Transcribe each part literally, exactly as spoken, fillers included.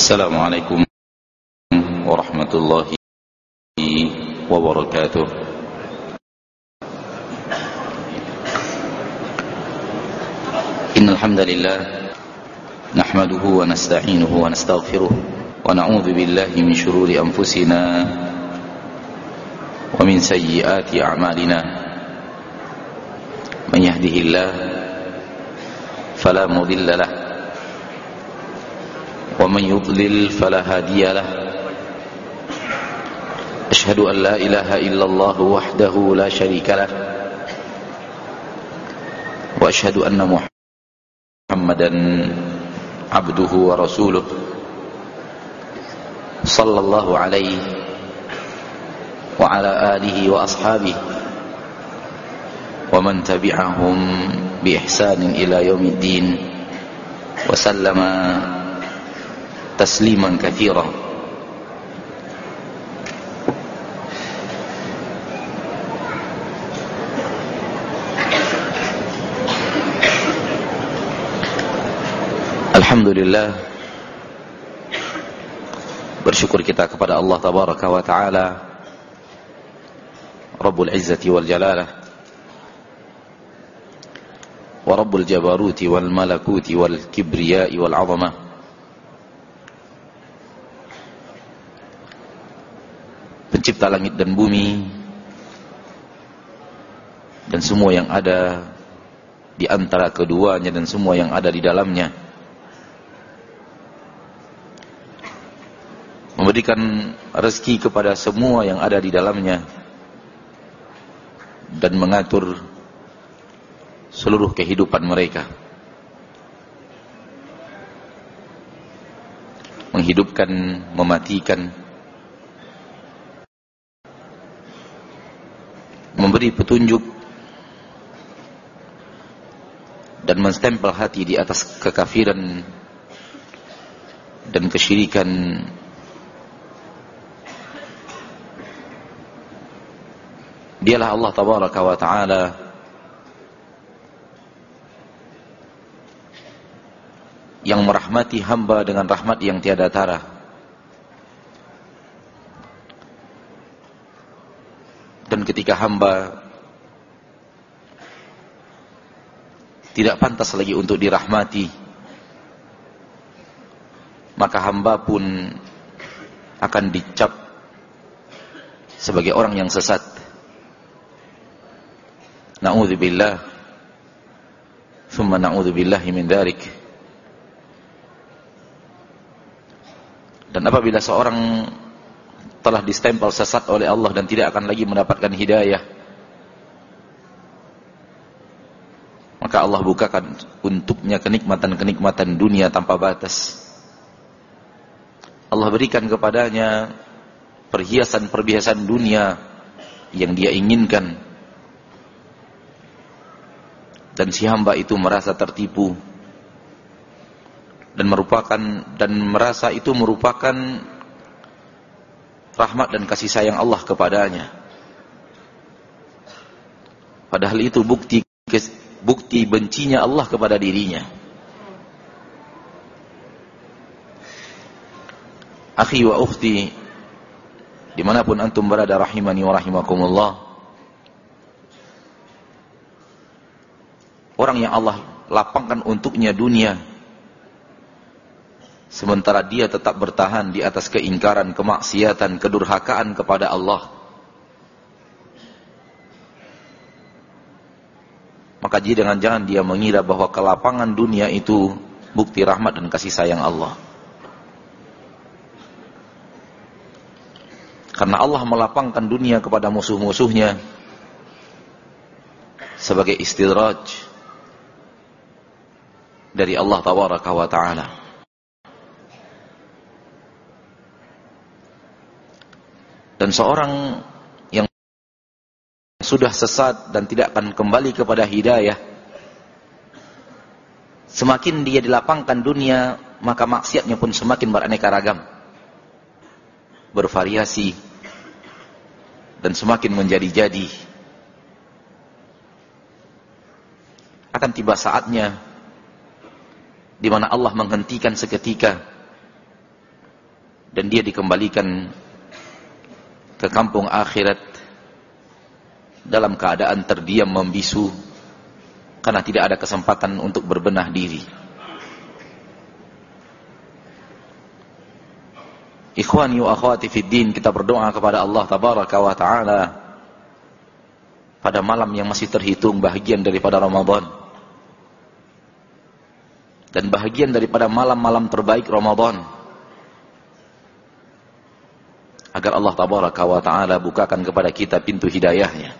Assalamualaikum warahmatullahi wabarakatuh. Innal hamdalillah nahmaduhu wa nasta'inuhu wa nastaghfiruh wa na'udzu billahi min shururi anfusina wa min sayyiati a'malina. Man yahdihillahu fala mudilla lahu ومن يضلل فلا هادي له أشهد أن لا إله إلا الله وحده لا شريك له وأشهد أن محمدا عبده ورسوله صلى الله عليه وعلى آله وأصحابه ومن تبعهم بإحسان إلى يوم الدين وسلم تسليما كثيرا. Alhamdulillah, bersyukur kita kepada Allah Tabaraka wa Ta'ala, Rabbul Izzati wal Jalalah, wa Rabbul Jabaruti wal Malakuti wal Kibriyai wal Azamah, pencipta langit dan bumi dan semua yang ada di antara keduanya dan semua yang ada di dalamnya, memberikan rezeki kepada semua yang ada di dalamnya dan mengatur seluruh kehidupan mereka, menghidupkan, mematikan, memberi petunjuk dan menstempel hati di atas kekafiran dan kesyirikan. Dialah Allah Tabaraka wa Ta'ala yang merahmati hamba dengan rahmat yang tiada tara, dan ketika hamba tidak pantas lagi untuk dirahmati, maka hamba pun akan dicap sebagai orang yang sesat. Na'udzubillah, thumma na'udzubillahi min dzalik. Dan apabila seorang telah distempel sesat oleh Allah dan tidak akan lagi mendapatkan hidayah, maka Allah bukakan untuknya kenikmatan-kenikmatan dunia tanpa batas. Allah berikan kepadanya perhiasan-perhiasan dunia yang dia inginkan, dan si hamba itu merasa tertipu dan merupakan dan merasa itu merupakan rahmat dan kasih sayang Allah kepadanya. Padahal itu bukti bukti bencinya Allah kepada dirinya. Akhi wa ukhti, dimanapun antum berada, rahimani wa rahimakumullah, orang yang Allah lapangkan untuknya dunia, sementara dia tetap bertahan di atas keingkaran, kemaksiatan, kedurhakaan kepada Allah, maka jangan-jangan dia mengira bahwa kelapangan dunia itu bukti rahmat dan kasih sayang Allah. Karena Allah melapangkan dunia kepada musuh-musuhnya sebagai istidraj dari Allah Tabaraka wa Ta'ala. Dan seorang yang sudah sesat dan tidak akan kembali kepada hidayah, semakin dia dilapangkan dunia, maka maksiatnya pun semakin beraneka ragam, bervariasi, dan semakin menjadi-jadi. Akan tiba saatnya di mana Allah menghentikan seketika dan dia dikembalikan ke kampung akhirat dalam keadaan terdiam membisu karena tidak ada kesempatan untuk berbenah diri. Ikhwani wa akhwati fid din, kita berdoa kepada Allah tabaraka wa taala pada malam yang masih terhitung bahagian daripada Ramadan dan bahagian daripada malam-malam terbaik Ramadan, agar Allah tabaraka wa taala bukakan kepada kita pintu hidayahnya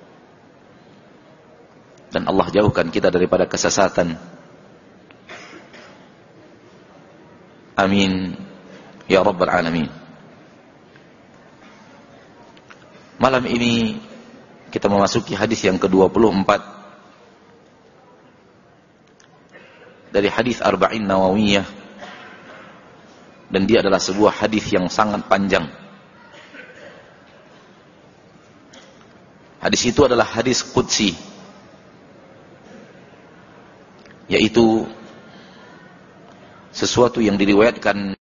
dan Allah jauhkan kita daripada kesesatan. Amin ya rabbal alamin. Malam ini kita memasuki hadis yang ke dua puluh empat dari hadis Arba'in Nawawiyah, dan dia adalah sebuah hadis yang sangat panjang. Hadis itu adalah hadis qudsi, yaitu sesuatu yang diriwayatkan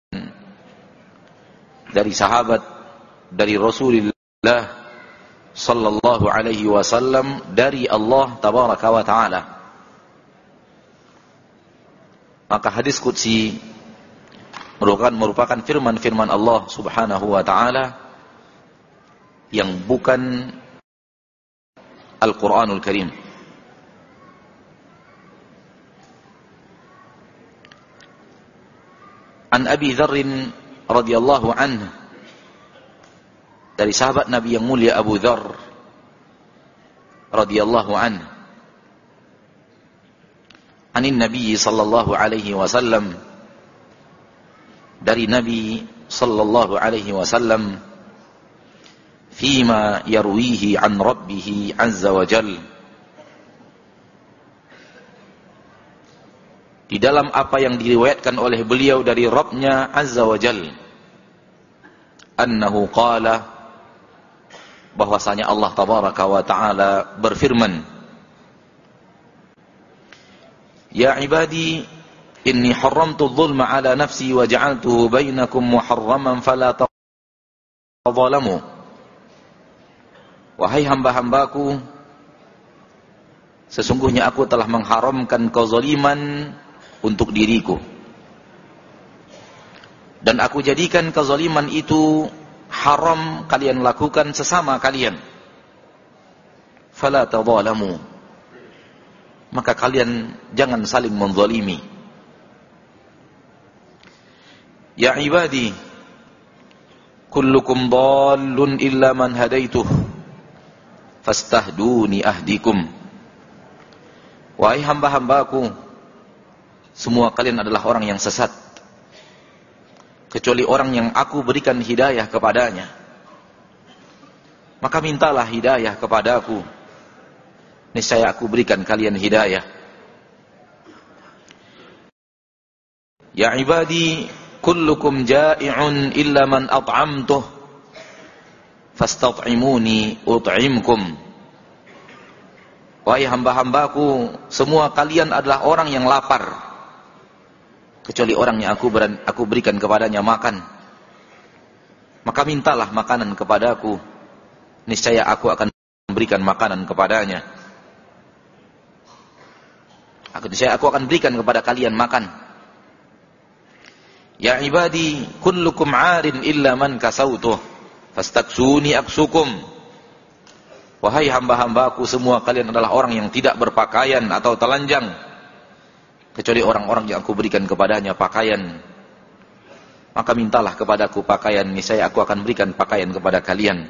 dari sahabat, dari Rasulullah sallallahu alaihi wasallam, dari Allah tabaraka wa taala. Maka hadis qudsi merupakan merupakan firman-firman Allah subhanahu wa taala yang bukan Al-Quranul Karim. An Abi Dzar radhiyallahu anhu, dari sahabat Nabi yang mulia Abu Dzar radhiyallahu anhu, anin Nabi sallallahu alaihi wasallam, dari Nabi sallallahu alaihi wasallam, fima yarwihi an rabbih azza wa jal, di dalam apa yang diriwayatkan oleh beliau dari Rabbnya azza wa jal, annahu qala, bahwasanya Allah tabaraka wa taala berfirman, ya ibadi inni haramtu dhulma ala nafsi wa ja'altuhu bainakum muharraman fala tadhalamu. Wahai hamba-hambaku, sesungguhnya aku telah mengharamkan kezaliman untuk diriku, dan aku jadikan kezaliman itu haram kalian lakukan sesama kalian. Fala tadhalamu, maka kalian jangan saling menzalimi. Ya ibadi kullukum dhallun illa man hadaituh fastahduni ahdikum. Wahai hamba-hambaku, semua kalian adalah orang yang sesat kecuali orang yang aku berikan hidayah kepadanya. Maka mintalah hidayah kepadaku, niscaya aku berikan kalian hidayah. Ya ibadi kullukum ja'i'un illa man at'amtuh fastat'imuni ut'imkum. Wahai hamba-hambaku, semua kalian adalah orang yang lapar kecuali orang yang aku, beran, aku berikan kepadanya makan. Maka mintalah makanan kepadaku, niscaya aku akan memberikan makanan kepadanya. Aku niscaya aku akan berikan kepada kalian makan. Ya ibadi kullukum 'arin illa man kasautuh fastaksuni aksukum. Wahai hamba-hambaku, semua kalian adalah orang yang tidak berpakaian atau telanjang kecuali orang-orang yang aku berikan kepadanya pakaian. Maka mintalah kepadaku pakaian, niscaya aku akan berikan pakaian kepada kalian.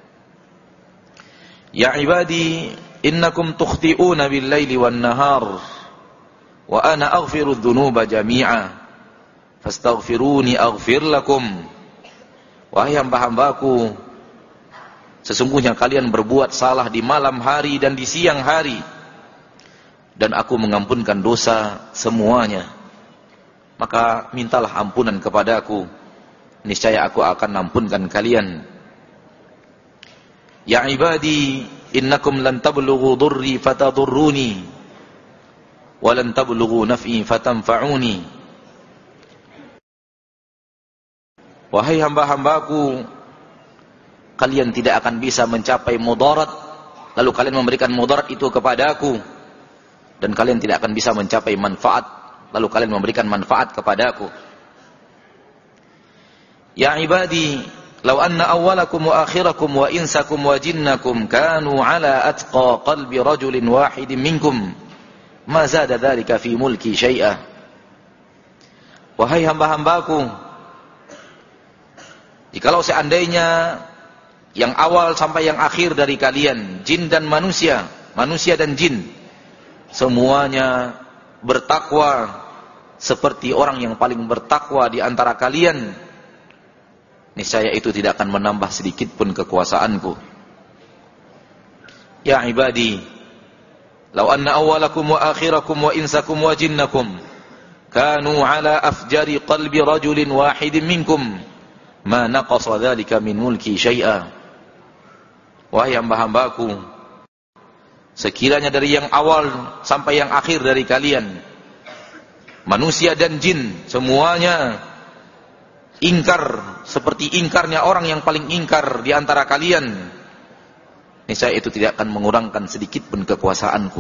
Ya ibadi innakum tukhti'una bil laili wan nahar wa ana aghfiru dzunuba jami'a fastaghfiruni aghfir lakum. Wahai hamba-hambaku, sesungguhnya kalian berbuat salah di malam hari dan di siang hari, dan aku mengampunkan dosa semuanya. Maka mintalah ampunan kepadaku, niscaya aku akan ampunkan kalian. Ya ibadi innakum lan tablughu dhurri fatadurruni wa lan tablughu naf'i fatanfa'uni. wahai hamba-hambaku, kalian tidak akan bisa mencapai mudarat, lalu kalian memberikan mudarat itu kepadaku, dan kalian tidak akan bisa mencapai manfaat, lalu kalian memberikan manfaat kepadaku. Ya ibadi, law anna awwalakum wa akhirakum wa insakum wa jinnakum kanu ala atqa qalbi rajulin wahidin minkum, ma zada dzalika fi mulki syai'a. Wahai hamba-hambaku, jikalau seandainya yang awal sampai yang akhir dari kalian, jin dan manusia, manusia dan jin, semuanya bertakwa seperti orang yang paling bertakwa di antara kalian, niscaya itu tidak akan menambah sedikit pun kekuasaanku. Ya ibadi, law anna awwalakum wa akhirakum wa insakum wa jinnakum kanu ala afjari qalbi rajulin wahidin minkum, ma naqasa dzalika min mulki syai'a. Wahai hamba-hambaku, sekiranya dari yang awal sampai yang akhir dari kalian, manusia dan jin, semuanya ingkar seperti ingkarnya orang yang paling ingkar di antara kalian, niscaya itu tidak akan mengurangkan sedikit pun kekuasaanku.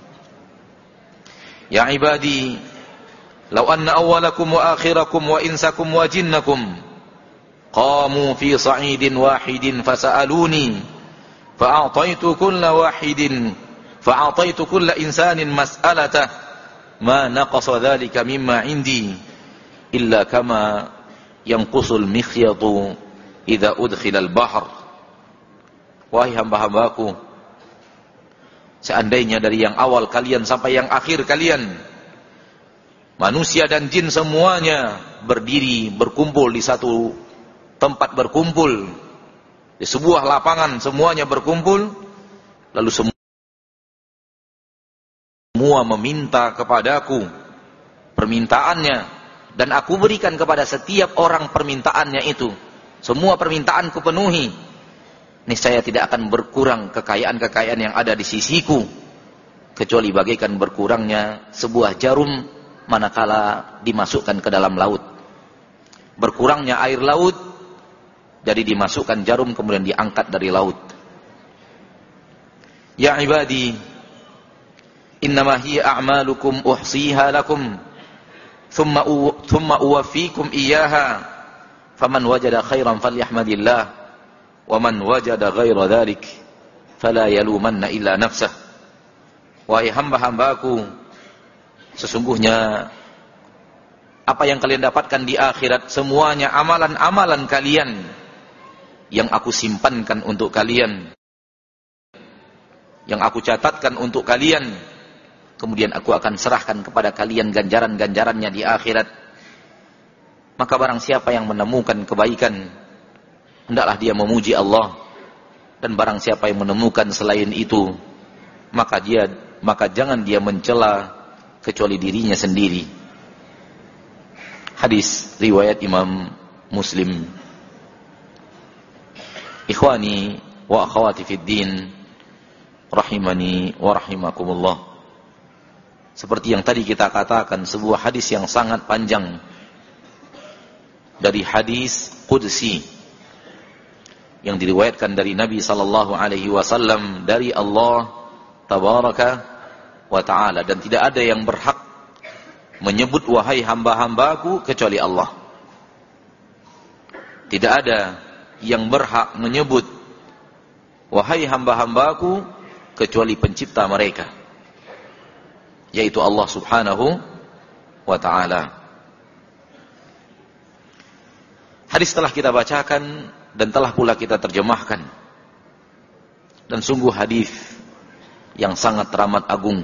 Ya ibadi, law anna awwalakum wa akhirakum wa insakum wa jinnakum qamu fi sa'idin wahidin fasa'aluni fa'ataitu kulla wahidin fa'ataitu kulla insanin mas'alatah ma naqasa dhalika mimma indi illa kama yanqusul mikhyatu idza udkhila al-bahr. Wahai hamba-hambaku, seandainya dari yang awal kalian sampai yang akhir kalian, manusia dan jin semuanya berdiri berkumpul di satu tempat, berkumpul di sebuah lapangan, semuanya berkumpul, lalu semua meminta kepadaku permintaannya, dan aku berikan kepada setiap orang permintaannya itu, semua permintaanku penuhi, niscaya tidak akan berkurang kekayaan-kekayaan yang ada di sisiku, kecuali bagaikan berkurangnya sebuah jarum manakala dimasukkan ke dalam laut. Berkurangnya air laut, jadi dimasukkan jarum kemudian diangkat dari laut. Ya ibadi, innama hiya a'malukum uhsiha lakum thumma u, thumma uwaffikum iyyaha faman wajada khairan falyahmadillah wa man wajada ghaira dhalik fala yalumanna illa nafsah. Wahai hamba-hambaku, sesungguhnya apa yang kalian dapatkan di akhirat semuanya amalan-amalan kalian yang aku simpankan untuk kalian, yang aku catatkan untuk kalian, kemudian aku akan serahkan kepada kalian ganjaran-ganjarannya di akhirat. Maka barang siapa yang menemukan kebaikan, hendaklah dia memuji Allah, dan barang siapa yang menemukan selain itu, maka dia maka jangan dia mencela kecuali dirinya sendiri. Hadis riwayat Imam Muslim. Ikhwani wa akhwati fid din, rahimani wa rahimakumullah. Seperti yang tadi kita katakan, sebuah hadis yang sangat panjang dari hadis qudsi yang diriwayatkan dari Nabi sallallahu alaihi wasallam dari Allah tabaraka wa ta'ala, dan tidak ada yang berhak menyebut wahai hamba-hambaku kecuali Allah. Tidak ada yang berhak menyebut wahai hamba-hambaku kecuali pencipta mereka, yaitu Allah subhanahu wa ta'ala. Hadis telah kita bacakan dan telah pula kita terjemahkan, dan sungguh hadis yang sangat teramat agung,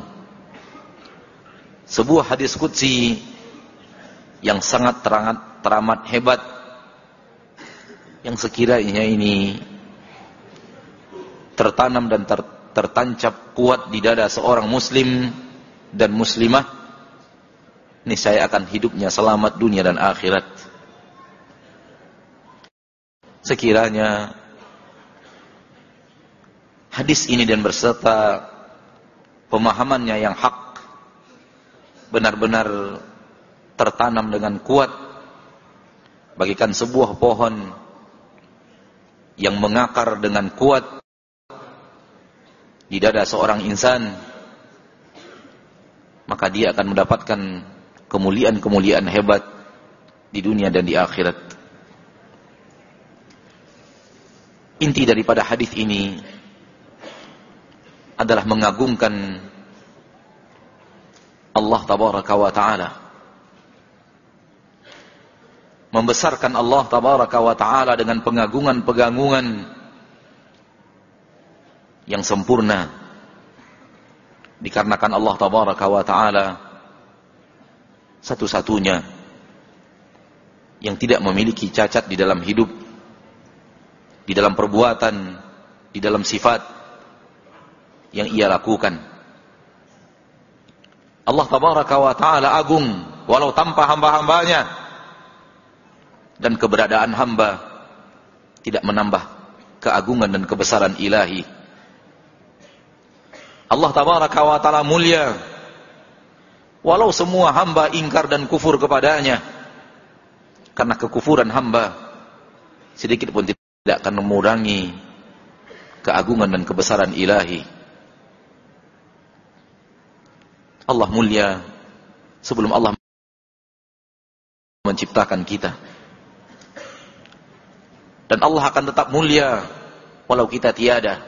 sebuah hadis qudsi yang sangat teramat, teramat hebat, yang sekiranya ini tertanam dan ter, tertancap kuat di dada seorang muslim dan muslimah, niscaya akan hidupnya selamat dunia dan akhirat. Sekiranya hadis ini dan berserta pemahamannya yang hak benar-benar tertanam dengan kuat bagaikan sebuah pohon yang mengakar dengan kuat di dada seorang insan, maka dia akan mendapatkan kemuliaan-kemuliaan hebat di dunia dan di akhirat. Inti daripada hadis ini adalah mengagungkan Allah tabaraka wa ta'ala, membesarkan Allah tabaraka wa ta'ala dengan pengagungan-pengagungan yang sempurna, dikarenakan Allah tabaraka wa ta'ala satu-satunya yang tidak memiliki cacat di dalam hidup, di dalam perbuatan, di dalam sifat yang ia lakukan. Allah tabaraka wa ta'ala agung walau tanpa hamba-hambanya, dan keberadaan hamba tidak menambah keagungan dan kebesaran ilahi. Allah tabaraka wa ta'ala mulia walau semua hamba ingkar dan kufur kepadanya, karena kekufuran hamba sedikit pun tidak akan mengurangi keagungan dan kebesaran ilahi. Allah mulia sebelum Allah menciptakan kita, dan Allah akan tetap mulia walau kita tiada.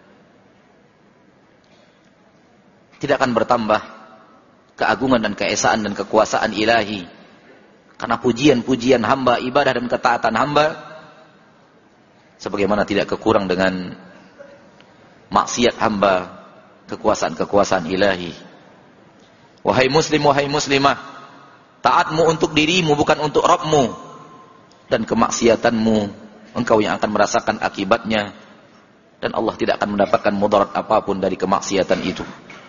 Tidak akan bertambah keagungan dan keesaan dan kekuasaan ilahi, karena pujian-pujian hamba, ibadah dan ketaatan hamba sebagaimana tidak kekurang dengan maksiat hamba, kekuasaan-kekuasaan ilahi. Wahai muslim, wahai muslimah, taatmu untuk dirimu bukan untuk Rabbmu, dan kemaksiatanmu engkau yang akan merasakan akibatnya, dan Allah tidak akan mendapatkan mudarat apapun dari kemaksiatan itu.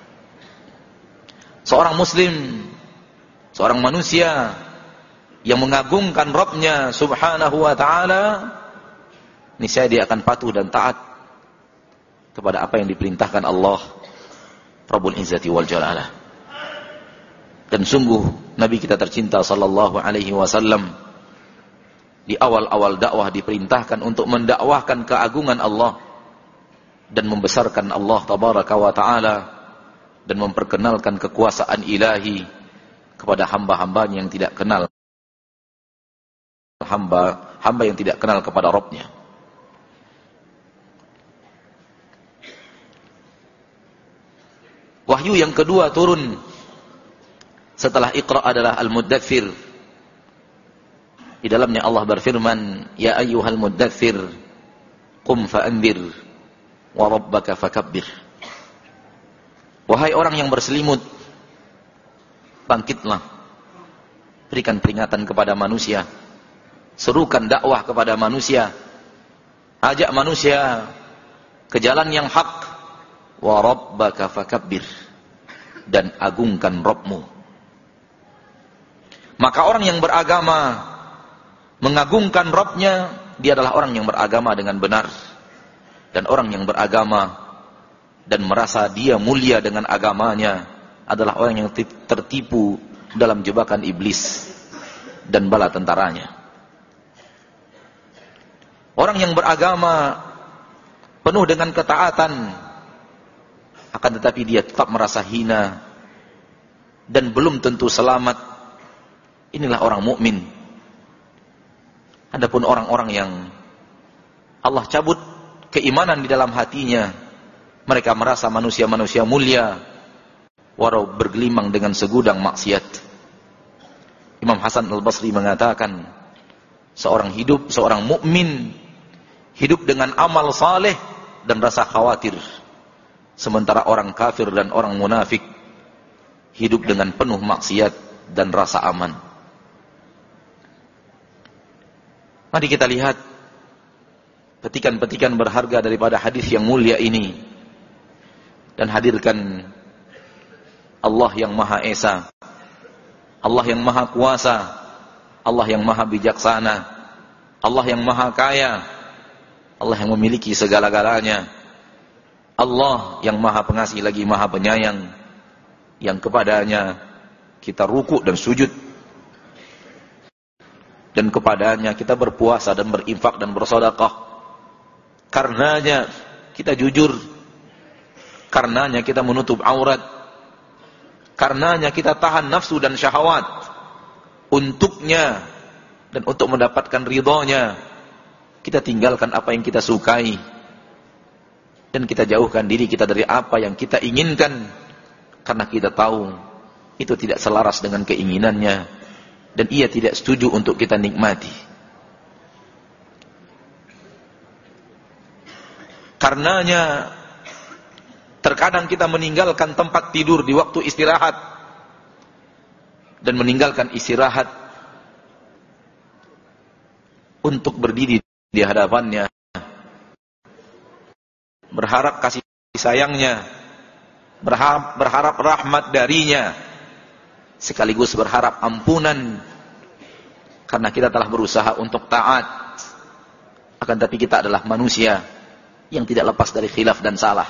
Seorang muslim, seorang manusia yang mengagungkan Rabbnya subhanahu wa ta'ala, niscaya dia akan patuh dan taat kepada apa yang diperintahkan Allah Rabbul Izzati wal Jalalah. Dan sungguh Nabi kita tercinta sallallahu alaihi wasallam di awal-awal dakwah diperintahkan untuk mendakwahkan keagungan Allah dan membesarkan Allah tabaraka wa ta'ala, dan memperkenalkan kekuasaan ilahi kepada hamba-hambanya yang tidak kenal hamba hamba yang tidak kenal kepada Rabbnya. Wahyu yang kedua turun setelah Iqra adalah Al-Muddathir. Di dalamnya Allah berfirman, ya ayyuhal muddathir qum fa'andir wa rabbaka fakabbir. Wahai orang yang berselimut, bangkitlah, berikan peringatan kepada manusia, serukan dakwah kepada manusia, ajak manusia ke jalan yang hak, wa rabbaka fakabbir, dan agungkan Rabbmu. Maka orang yang beragama mengagungkan Rabbnya, dia adalah orang yang beragama dengan benar. Dan orang yang beragama dan merasa dia mulia dengan agamanya adalah orang yang tertipu dalam jebakan iblis dan bala tentaranya. Orang yang beragama penuh dengan ketaatan, akan tetapi dia tetap merasa hina dan belum tentu selamat, inilah orang mukmin. Adapun orang-orang yang Allah cabut keimanan di dalam hatinya, mereka merasa manusia-manusia mulia walau bergelimang dengan segudang maksiat. Imam Hasan Al-Basri mengatakan, seorang hidup, seorang mukmin hidup dengan amal saleh dan rasa khawatir, sementara orang kafir dan orang munafik hidup dengan penuh maksiat dan rasa aman. Mari kita lihat petikan-petikan berharga daripada hadis yang mulia ini, dan hadirkan Allah yang Maha Esa, Allah yang Maha Kuasa, Allah yang Maha Bijaksana, Allah yang Maha Kaya, Allah yang memiliki segala-galanya, Allah yang Maha Pengasih lagi Maha Penyayang, yang kepadanya kita rukuk dan sujud. dan kepadanya kita berpuasa dan berinfak dan bersedekah. Karenanya kita jujur, karenanya kita menutup aurat, karenanya kita tahan nafsu dan syahwat untuknya dan untuk mendapatkan ridhonya. Kita tinggalkan apa yang kita sukai dan kita jauhkan diri kita dari apa yang kita inginkan, karena kita tahu itu tidak selaras dengan keinginannya dan ia tidak setuju untuk kita nikmati. Karenanya terkadang kita meninggalkan tempat tidur di waktu istirahat dan meninggalkan istirahat untuk berdiri di hadapannya, berharap kasih sayangnya, berharap, berharap rahmat darinya, sekaligus berharap ampunan, karena kita telah berusaha untuk taat, akan tapi kita adalah manusia yang tidak lepas dari khilaf dan salah.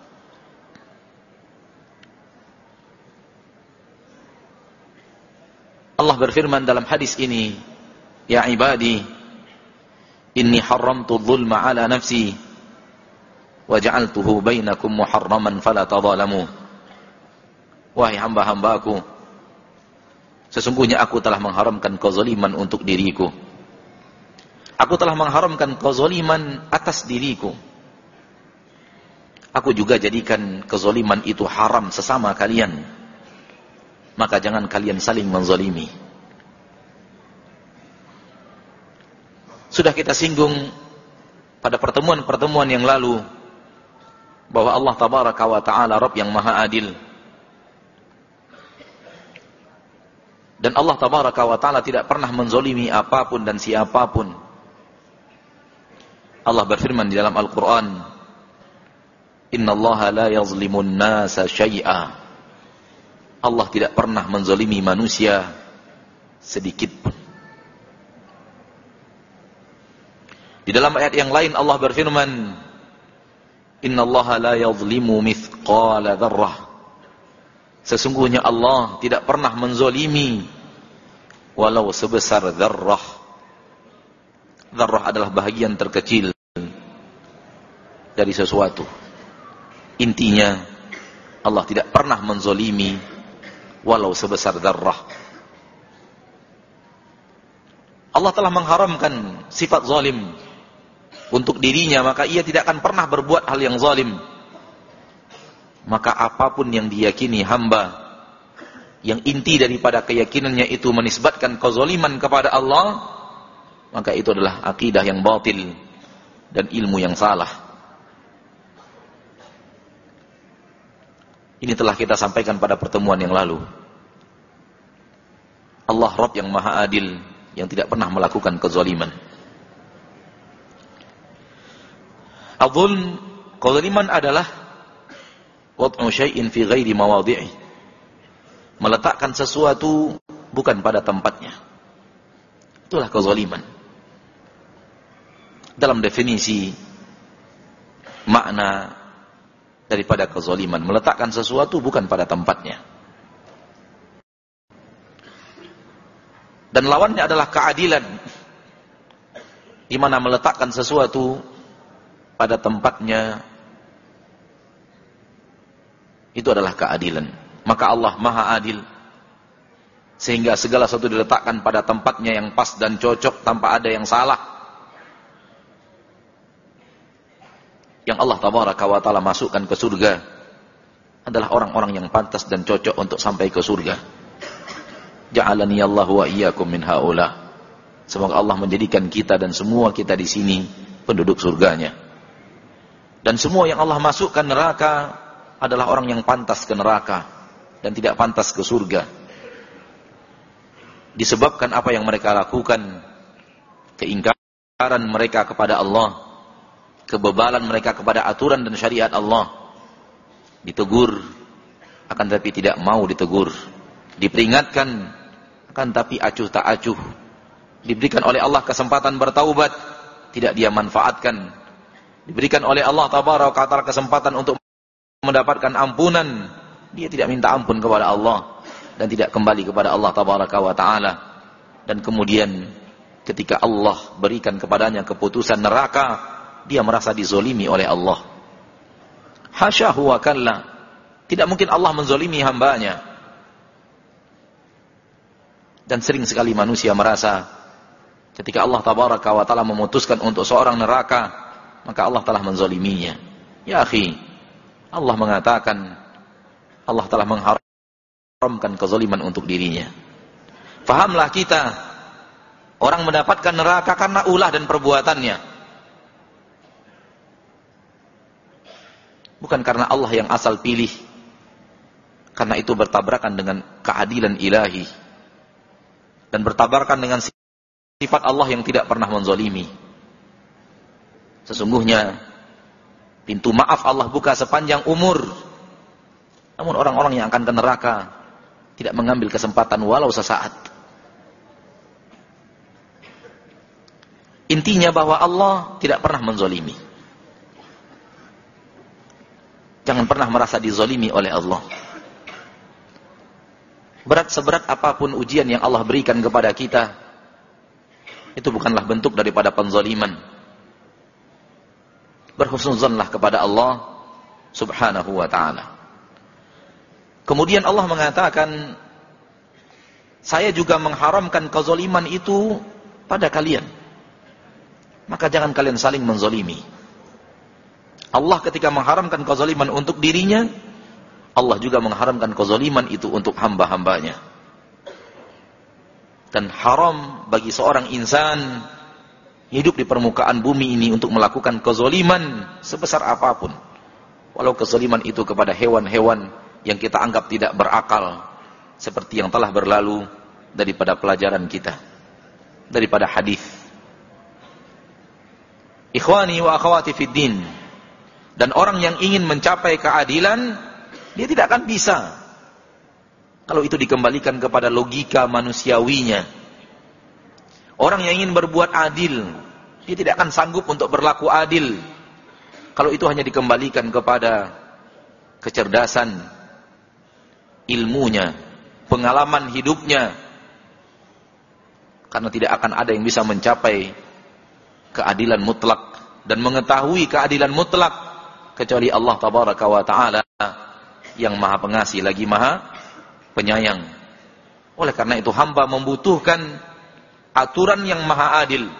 Allah berfirman dalam hadis ini, ya ibadi, inni haramtu dzulma ala nafsi wa ja'altuhu bainakum muharraman fala tadzalamu. Wahai hamba-hambaku, sesungguhnya aku telah mengharamkan kezaliman untuk diriku. Aku telah mengharamkan kezaliman atas diriku. Aku juga jadikan kezaliman itu haram sesama kalian. Maka jangan kalian saling menzalimi. Sudah kita singgung pada pertemuan-pertemuan yang lalu bahwa Allah Tabaraka wa Ta'ala Rabb yang Maha Adil. Dan Allah Tabaraka wa Ta'ala tidak pernah menzalimi apapun dan siapapun. Allah berfirman di dalam Al-Quran, Inna Allah la yazlimun nasa syai'a. Allah tidak pernah menzalimi manusia sedikit pun. Di dalam ayat yang lain Allah berfirman, Inna Allah la yazlimu mithqala dzarrah. Sesungguhnya Allah tidak pernah menzalimi walau sebesar dzarrah. Dzarrah adalah bahagian terkecil dari sesuatu. Intinya Allah tidak pernah menzalimi walau sebesar dzarrah. Allah telah mengharamkan sifat zalim untuk dirinya, maka ia tidak akan pernah berbuat hal yang zalim. Maka apapun yang diyakini hamba, yang inti daripada keyakinannya itu menisbatkan kezaliman kepada Allah, maka itu adalah akidah yang batil dan ilmu yang salah. Ini telah kita sampaikan pada pertemuan yang lalu. Allah Rabb yang Maha Adil, yang tidak pernah melakukan kezaliman. Adzulm, kezaliman adalah wad'u syai'in fi ghairi mawadhi'i. Meletakkan sesuatu bukan pada tempatnya. Itulah kezaliman. Dalam definisi makna daripada kezaliman, meletakkan sesuatu bukan pada tempatnya. Dan lawannya adalah keadilan, di mana meletakkan sesuatu pada tempatnya itu adalah keadilan. Maka Allah Maha Adil, sehingga segala sesuatu diletakkan pada tempatnya yang pas dan cocok tanpa ada yang salah. Yang Allah Tabaraka wa Ta'ala masukkan ke surga adalah orang-orang yang pantas dan cocok untuk sampai ke surga. Ja'alani Allahu wa iyyakum min haula. Semoga Allah menjadikan kita dan semua kita di sini penduduk surganya. Dan semua yang Allah masukkan neraka adalah orang yang pantas ke neraka dan tidak pantas ke surga. Disebabkan apa yang mereka lakukan, keingkaran mereka kepada Allah, kebebalan mereka kepada aturan dan syariat Allah. Ditegur, akan tapi tidak mau ditegur. Diperingatkan, akan tapi acuh tak acuh. Diberikan oleh Allah kesempatan bertaubat, tidak dia manfaatkan. Diberikan oleh Allah Tabaraka wa Ta'ala kesempatan untuk mendapatkan ampunan, dia tidak minta ampun kepada Allah dan tidak kembali kepada Allah Tabaraka wa Ta'ala. Dan kemudian ketika Allah berikan kepadanya keputusan neraka, dia merasa dizolimi oleh Allah. Hasyahu wa kalla. Tidak mungkin Allah menzolimi hambanya. Dan sering sekali manusia merasa ketika Allah tabaraka wa ta'ala memutuskan untuk seorang neraka, maka Allah telah menzoliminya. Ya akhi, Allah mengatakan Allah telah mengharamkan kezaliman untuk dirinya. Fahamlah kita, orang mendapatkan neraka karena ulah dan perbuatannya, bukan karena Allah yang asal pilih. Karena itu bertabrakan dengan keadilan ilahi dan bertabrakan dengan sifat Allah yang tidak pernah menzalimi. Sesungguhnya pintu maaf Allah buka sepanjang umur. Namun orang-orang yang akan ke neraka tidak mengambil kesempatan walau sesaat. Intinya bahwa Allah tidak pernah menzalimi. Jangan pernah merasa dizalimi oleh Allah. Berat seberat apapun ujian yang Allah berikan kepada kita, itu bukanlah bentuk daripada penzaliman. Berhusnuzanlah kepada Allah subhanahu wa ta'ala. Kemudian Allah mengatakan, saya juga mengharamkan kezaliman itu pada kalian. Maka jangan kalian saling menzalimi. Allah ketika mengharamkan kezaliman untuk dirinya, Allah juga mengharamkan kezaliman itu untuk hamba-hambanya. Dan haram bagi seorang insan hidup di permukaan bumi ini untuk melakukan kezaliman sebesar apapun. Walau kezaliman itu kepada hewan-hewan yang kita anggap tidak berakal, seperti yang telah berlalu daripada pelajaran kita, daripada hadis. Ikhwani wa akhwati fid din. Dan orang yang ingin mencapai keadilan, dia tidak akan bisa kalau itu dikembalikan kepada logika manusiawinya. Orang yang ingin berbuat adil, dia tidak akan sanggup untuk berlaku adil kalau itu hanya dikembalikan kepada kecerdasan, ilmunya, pengalaman hidupnya. Karena tidak akan ada yang bisa mencapai keadilan mutlak dan mengetahui keadilan mutlak kecuali Allah tabaraka wa ta'ala yang maha pengasih lagi maha penyayang. Oleh karena itu hamba membutuhkan aturan yang maha adil.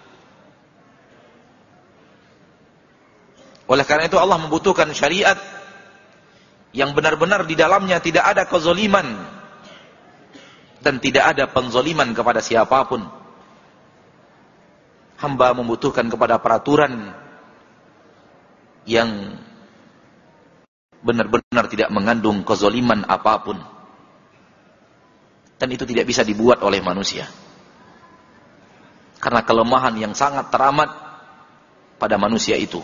Oleh karena itu Allah membutuhkan syariat yang benar-benar di dalamnya tidak ada kezaliman dan tidak ada penzaliman kepada siapapun. Hamba membutuhkan kepada peraturan yang benar-benar tidak mengandung kezaliman apapun. Dan itu tidak bisa dibuat oleh manusia. Karena kelemahan yang sangat teramat pada manusia itu.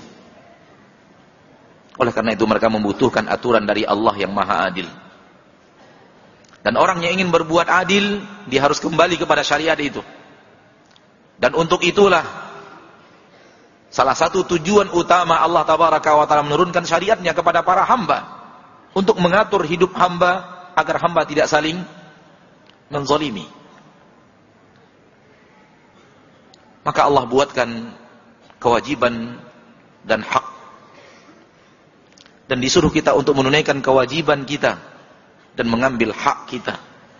Oleh karena itu mereka membutuhkan aturan dari Allah yang maha adil. Dan orang yang ingin berbuat adil, dia harus kembali kepada syariat itu. Dan untuk itulah salah satu tujuan utama Allah tabaraka wa ta'ala menurunkan syariatnya kepada para hamba, untuk mengatur hidup hamba agar hamba tidak saling menzalimi. Maka Allah buatkan kewajiban dan hak, dan disuruh kita untuk menunaikan kewajiban kita dan mengambil hak kita.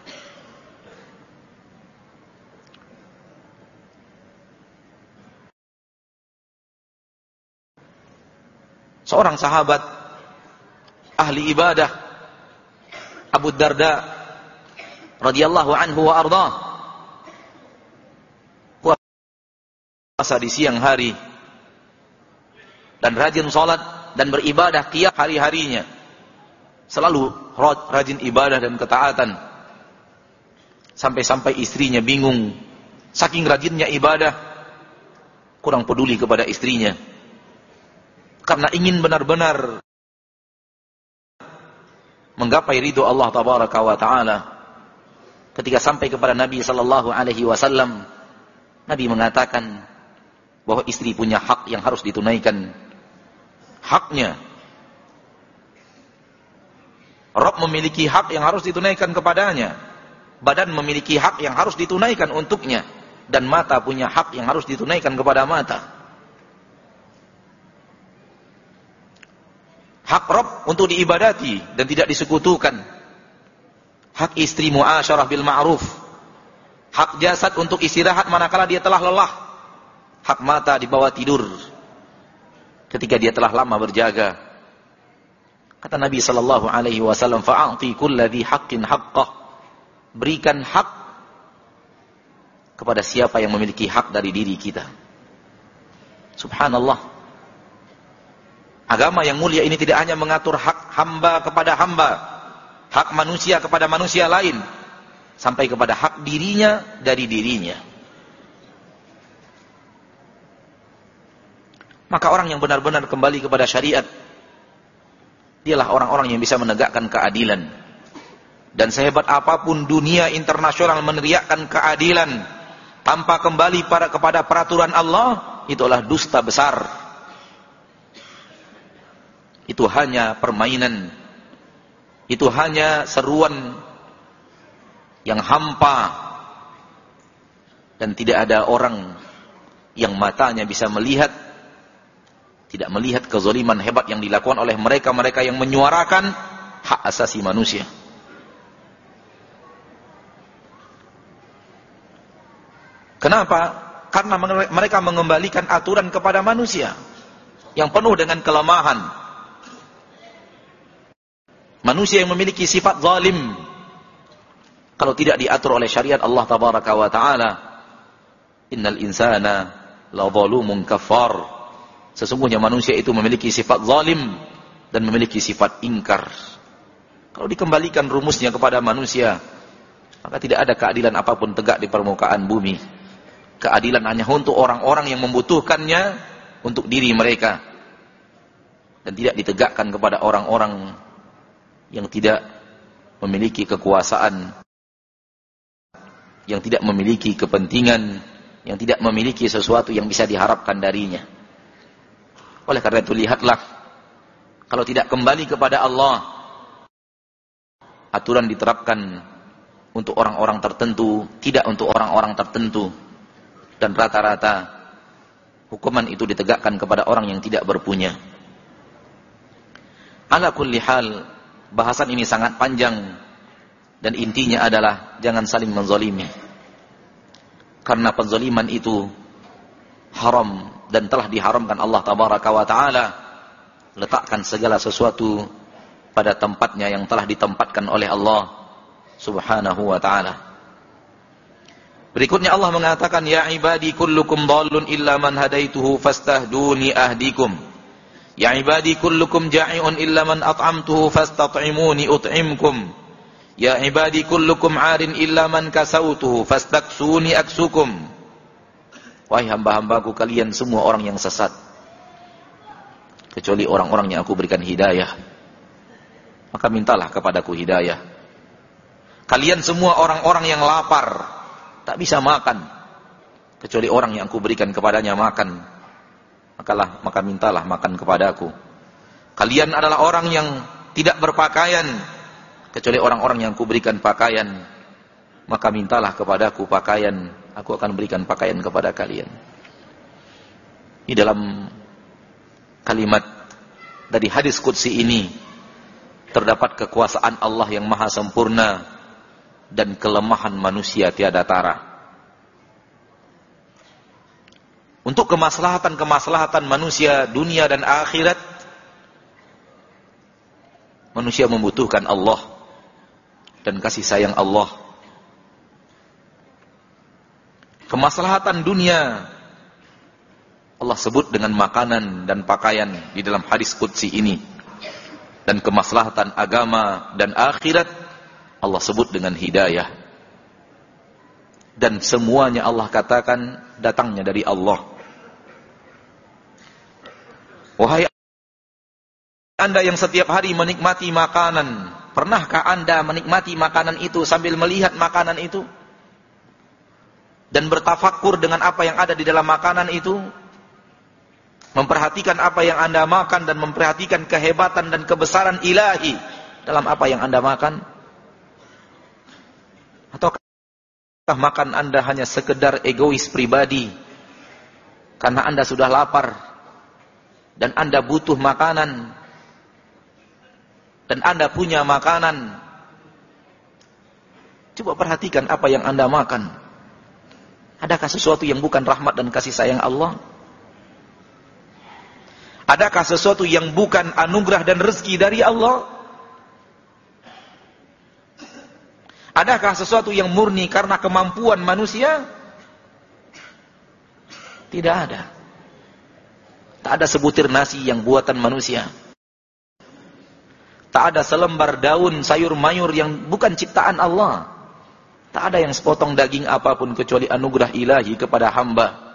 Seorang sahabat ahli ibadah, Abu Darda radhiyallahu anhu wa ardhah, puasa di siang hari dan rajin salat dan beribadah tiap hari-harinya, selalu rajin ibadah dan ketaatan, sampai-sampai istrinya bingung, saking rajinnya ibadah, kurang peduli kepada istrinya. Karena ingin benar-benar menggapai ridho Allah tabaraka wa ta'ala. Ketika sampai kepada Nabi sallallahu alaihi wasallam, Nabi mengatakan bahwa istri punya hak yang harus ditunaikan. Haknya. Rabb memiliki hak yang harus ditunaikan kepadanya. Badan memiliki hak yang harus ditunaikan untuknya. dan mata punya hak yang harus ditunaikan kepada mata. Hak Rabb untuk diibadati dan tidak disekutukan. Hak istri muasyarah bil ma'ruf. Hak jasad untuk istirahat manakala dia telah lelah. Hak mata dibawa tidur ketika dia telah lama berjaga. Kata Nabi sallallahu alaihi wasallam, fa'ati kulladzi haqqin haqqah. Berikan hak kepada siapa yang memiliki hak dari diri kita. Subhanallah. Agama yang mulia ini tidak hanya mengatur hak hamba kepada hamba, hak manusia kepada manusia lain, sampai kepada hak dirinya dari dirinya. Maka orang yang benar-benar kembali kepada syariat, dialah orang-orang yang bisa menegakkan keadilan. Dan sehebat apapun dunia internasional meneriakkan keadilan tanpa kembali pada kepada peraturan Allah, itu adalah dusta besar. Itu hanya permainan, itu hanya seruan yang hampa, dan tidak ada orang yang matanya bisa melihat, tidak melihat kezaliman hebat yang dilakukan oleh mereka-mereka yang menyuarakan hak asasi manusia. Kenapa? Karena mereka mengembalikan aturan kepada manusia yang penuh dengan kelemahan. Manusia yang memiliki sifat zalim, kalau tidak diatur oleh syariat Allah tabaraka wa ta'ala, innal insana la zalumun kafar. Sesungguhnya manusia itu memiliki sifat zalim dan memiliki sifat ingkar. Kalau dikembalikan rumusnya kepada manusia, maka tidak ada keadilan apapun tegak di permukaan bumi. Keadilan hanya untuk orang-orang yang membutuhkannya untuk diri mereka, dan tidak ditegakkan kepada orang-orang yang tidak memiliki kekuasaan, yang tidak memiliki kepentingan, yang tidak memiliki sesuatu yang bisa diharapkan darinya. Oleh karena itu, lihatlah, kalau tidak kembali kepada Allah, aturan diterapkan untuk orang-orang tertentu, tidak untuk orang-orang tertentu, dan rata-rata hukuman itu ditegakkan kepada orang yang tidak berpunya. Ala kulli hal, bahasan ini sangat panjang, dan intinya adalah jangan saling menzalimi. Karena penzaliman itu haram dan telah diharamkan Allah tabaraka wa ta'ala. Letakkan segala sesuatu pada tempatnya yang telah ditempatkan oleh Allah subhanahu wa ta'ala. Berikutnya Allah mengatakan, ya ibadi kullukum dhalun illa man hadaituhu fastahduni ahdikum. Ya ibadi kullukum ja'i'un illa man at'amtuhu fastat'imuni ut'imkum. Ya ibadi kullukum 'arin illa man kasautuhu fastaksuni aksukum. Wahai hamba-hambaku, kalian semua orang yang sesat, kecuali orang-orang yang aku berikan hidayah, maka mintalah kepadaku hidayah. Kalian semua orang-orang yang lapar, tak bisa makan, kecuali orang yang aku berikan kepadanya makan, makalah maka mintalah makan kepadaku. Kalian adalah orang yang tidak berpakaian, kecuali orang-orang yang aku berikan pakaian, maka mintalah kepadaku pakaian, aku akan berikan pakaian kepada kalian. Di dalam kalimat dari hadis qudsi ini terdapat kekuasaan Allah yang maha sempurna dan kelemahan manusia tiada tara. Untuk kemaslahatan-kemaslahatan manusia dunia dan akhirat, manusia membutuhkan Allah dan kasih sayang Allah. Kemaslahatan dunia Allah sebut dengan makanan dan pakaian di dalam hadis qudsi ini, dan kemaslahatan agama dan akhirat Allah sebut dengan hidayah. Dan semuanya Allah katakan datangnya dari Allah. Wahai Anda yang setiap hari menikmati makanan, pernahkah Anda menikmati makanan itu sambil melihat makanan itu dan bertafakkur dengan apa yang ada di dalam makanan itu, memperhatikan apa yang Anda makan dan memperhatikan kehebatan dan kebesaran ilahi dalam apa yang Anda makan? Atau makan Anda hanya sekedar egois pribadi karena Anda sudah lapar dan Anda butuh makanan dan Anda punya makanan? Coba perhatikan apa yang Anda makan. Adakah sesuatu yang bukan rahmat dan kasih sayang Allah? Adakah sesuatu yang bukan anugerah dan rezeki dari Allah? Adakah sesuatu yang murni karena kemampuan manusia? Tidak ada. Tak ada sebutir nasi yang buatan manusia. Tak ada selembar daun sayur mayur yang bukan ciptaan Allah. Tak ada yang sepotong daging apapun kecuali anugerah ilahi kepada hamba.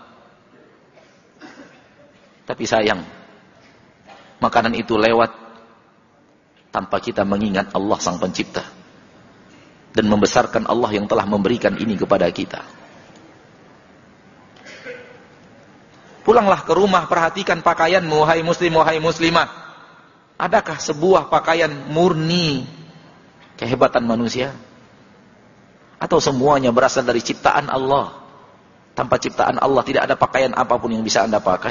Tapi sayang, makanan itu lewat tanpa kita mengingat Allah sang pencipta dan membesarkan Allah yang telah memberikan ini kepada kita. Pulanglah ke rumah, perhatikan pakaianmu, wahai muslim, wahai muslimah. Adakah sebuah pakaian murni kehebatan manusia? Atau semuanya berasal dari ciptaan Allah? Tanpa ciptaan Allah tidak ada pakaian apapun yang bisa Anda pakai.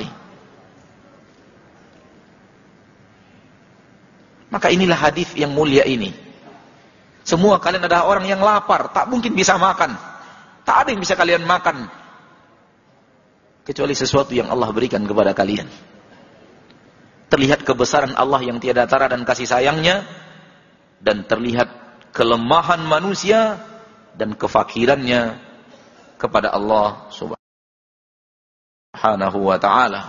Maka inilah hadis yang mulia ini. Semua kalian adalah orang yang lapar, tak mungkin bisa makan. Tak ada yang bisa kalian makan kecuali sesuatu yang Allah berikan kepada kalian. Terlihat kebesaran Allah yang tiada tara dan kasih sayangnya, dan terlihat kelemahan manusia dan kefakirannya kepada Allah Subhanahu wa ta'ala.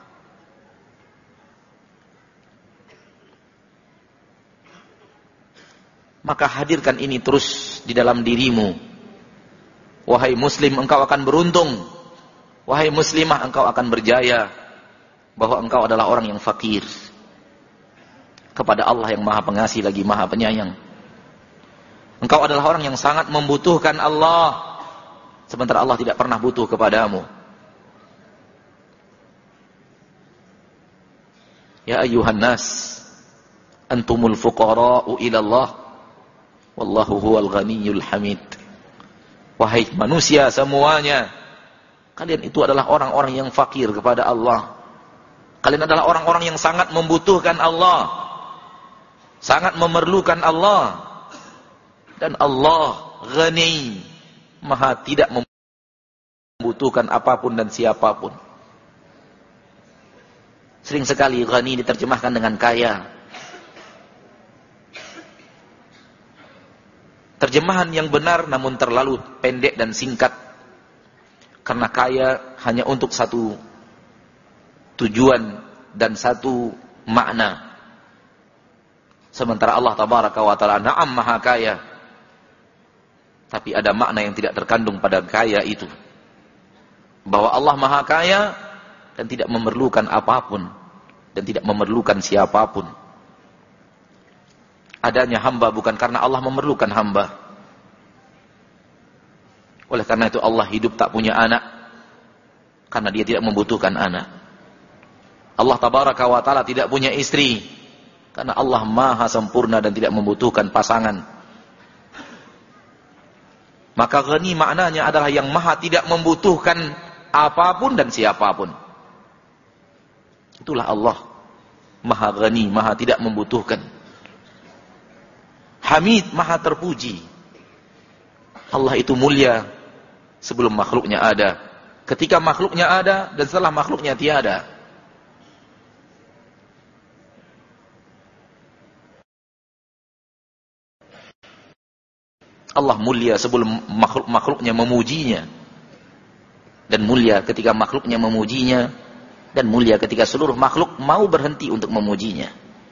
Maka hadirkan ini terus di dalam dirimu. Wahai muslim, engkau akan beruntung. Wahai muslimah, engkau akan berjaya. Bahwa engkau adalah orang yang fakir kepada Allah yang maha pengasih lagi maha penyayang. Engkau adalah orang yang sangat membutuhkan Allah, sementara Allah tidak pernah butuh kepadamu. Ya ayyuhan nas, antumul fuqara'u ila Allah, wallahu huwal ghaniyyul hamid. Wahai manusia semuanya, kalian itu adalah orang-orang yang fakir kepada Allah. Kalian adalah orang-orang yang sangat membutuhkan Allah, sangat memerlukan Allah. Dan Allah ghani, maha tidak membutuhkan apapun dan siapapun. Sering sekali ghani diterjemahkan dengan kaya. Terjemahan yang benar namun terlalu pendek dan singkat. Karena kaya hanya untuk satu tujuan dan satu makna. Sementara Allah tabaraka wa ta'ala na'am maha kaya. Tapi ada makna yang tidak terkandung pada kaya itu. Bahwa Allah maha kaya dan tidak memerlukan apapun. Dan tidak memerlukan siapapun. Adanya hamba bukan karena Allah memerlukan hamba. Oleh karena itu Allah hidup tak punya anak. Karena dia tidak membutuhkan anak. Allah tabaraka wa ta'ala tidak punya istri. Karena Allah maha sempurna dan tidak membutuhkan pasangan. Maka ghani maknanya adalah yang maha tidak membutuhkan apapun dan siapapun. Itulah Allah. Maha ghani, maha tidak membutuhkan. Hamid, maha terpuji. Allah itu mulia sebelum makhluknya ada. Ketika makhluknya ada dan setelah makhluknya tiada. Allah mulia sebelum makhluk-makhluknya memujinya. Dan mulia ketika makhluknya memujinya. Dan mulia ketika seluruh makhluk mau berhenti untuk memujinya.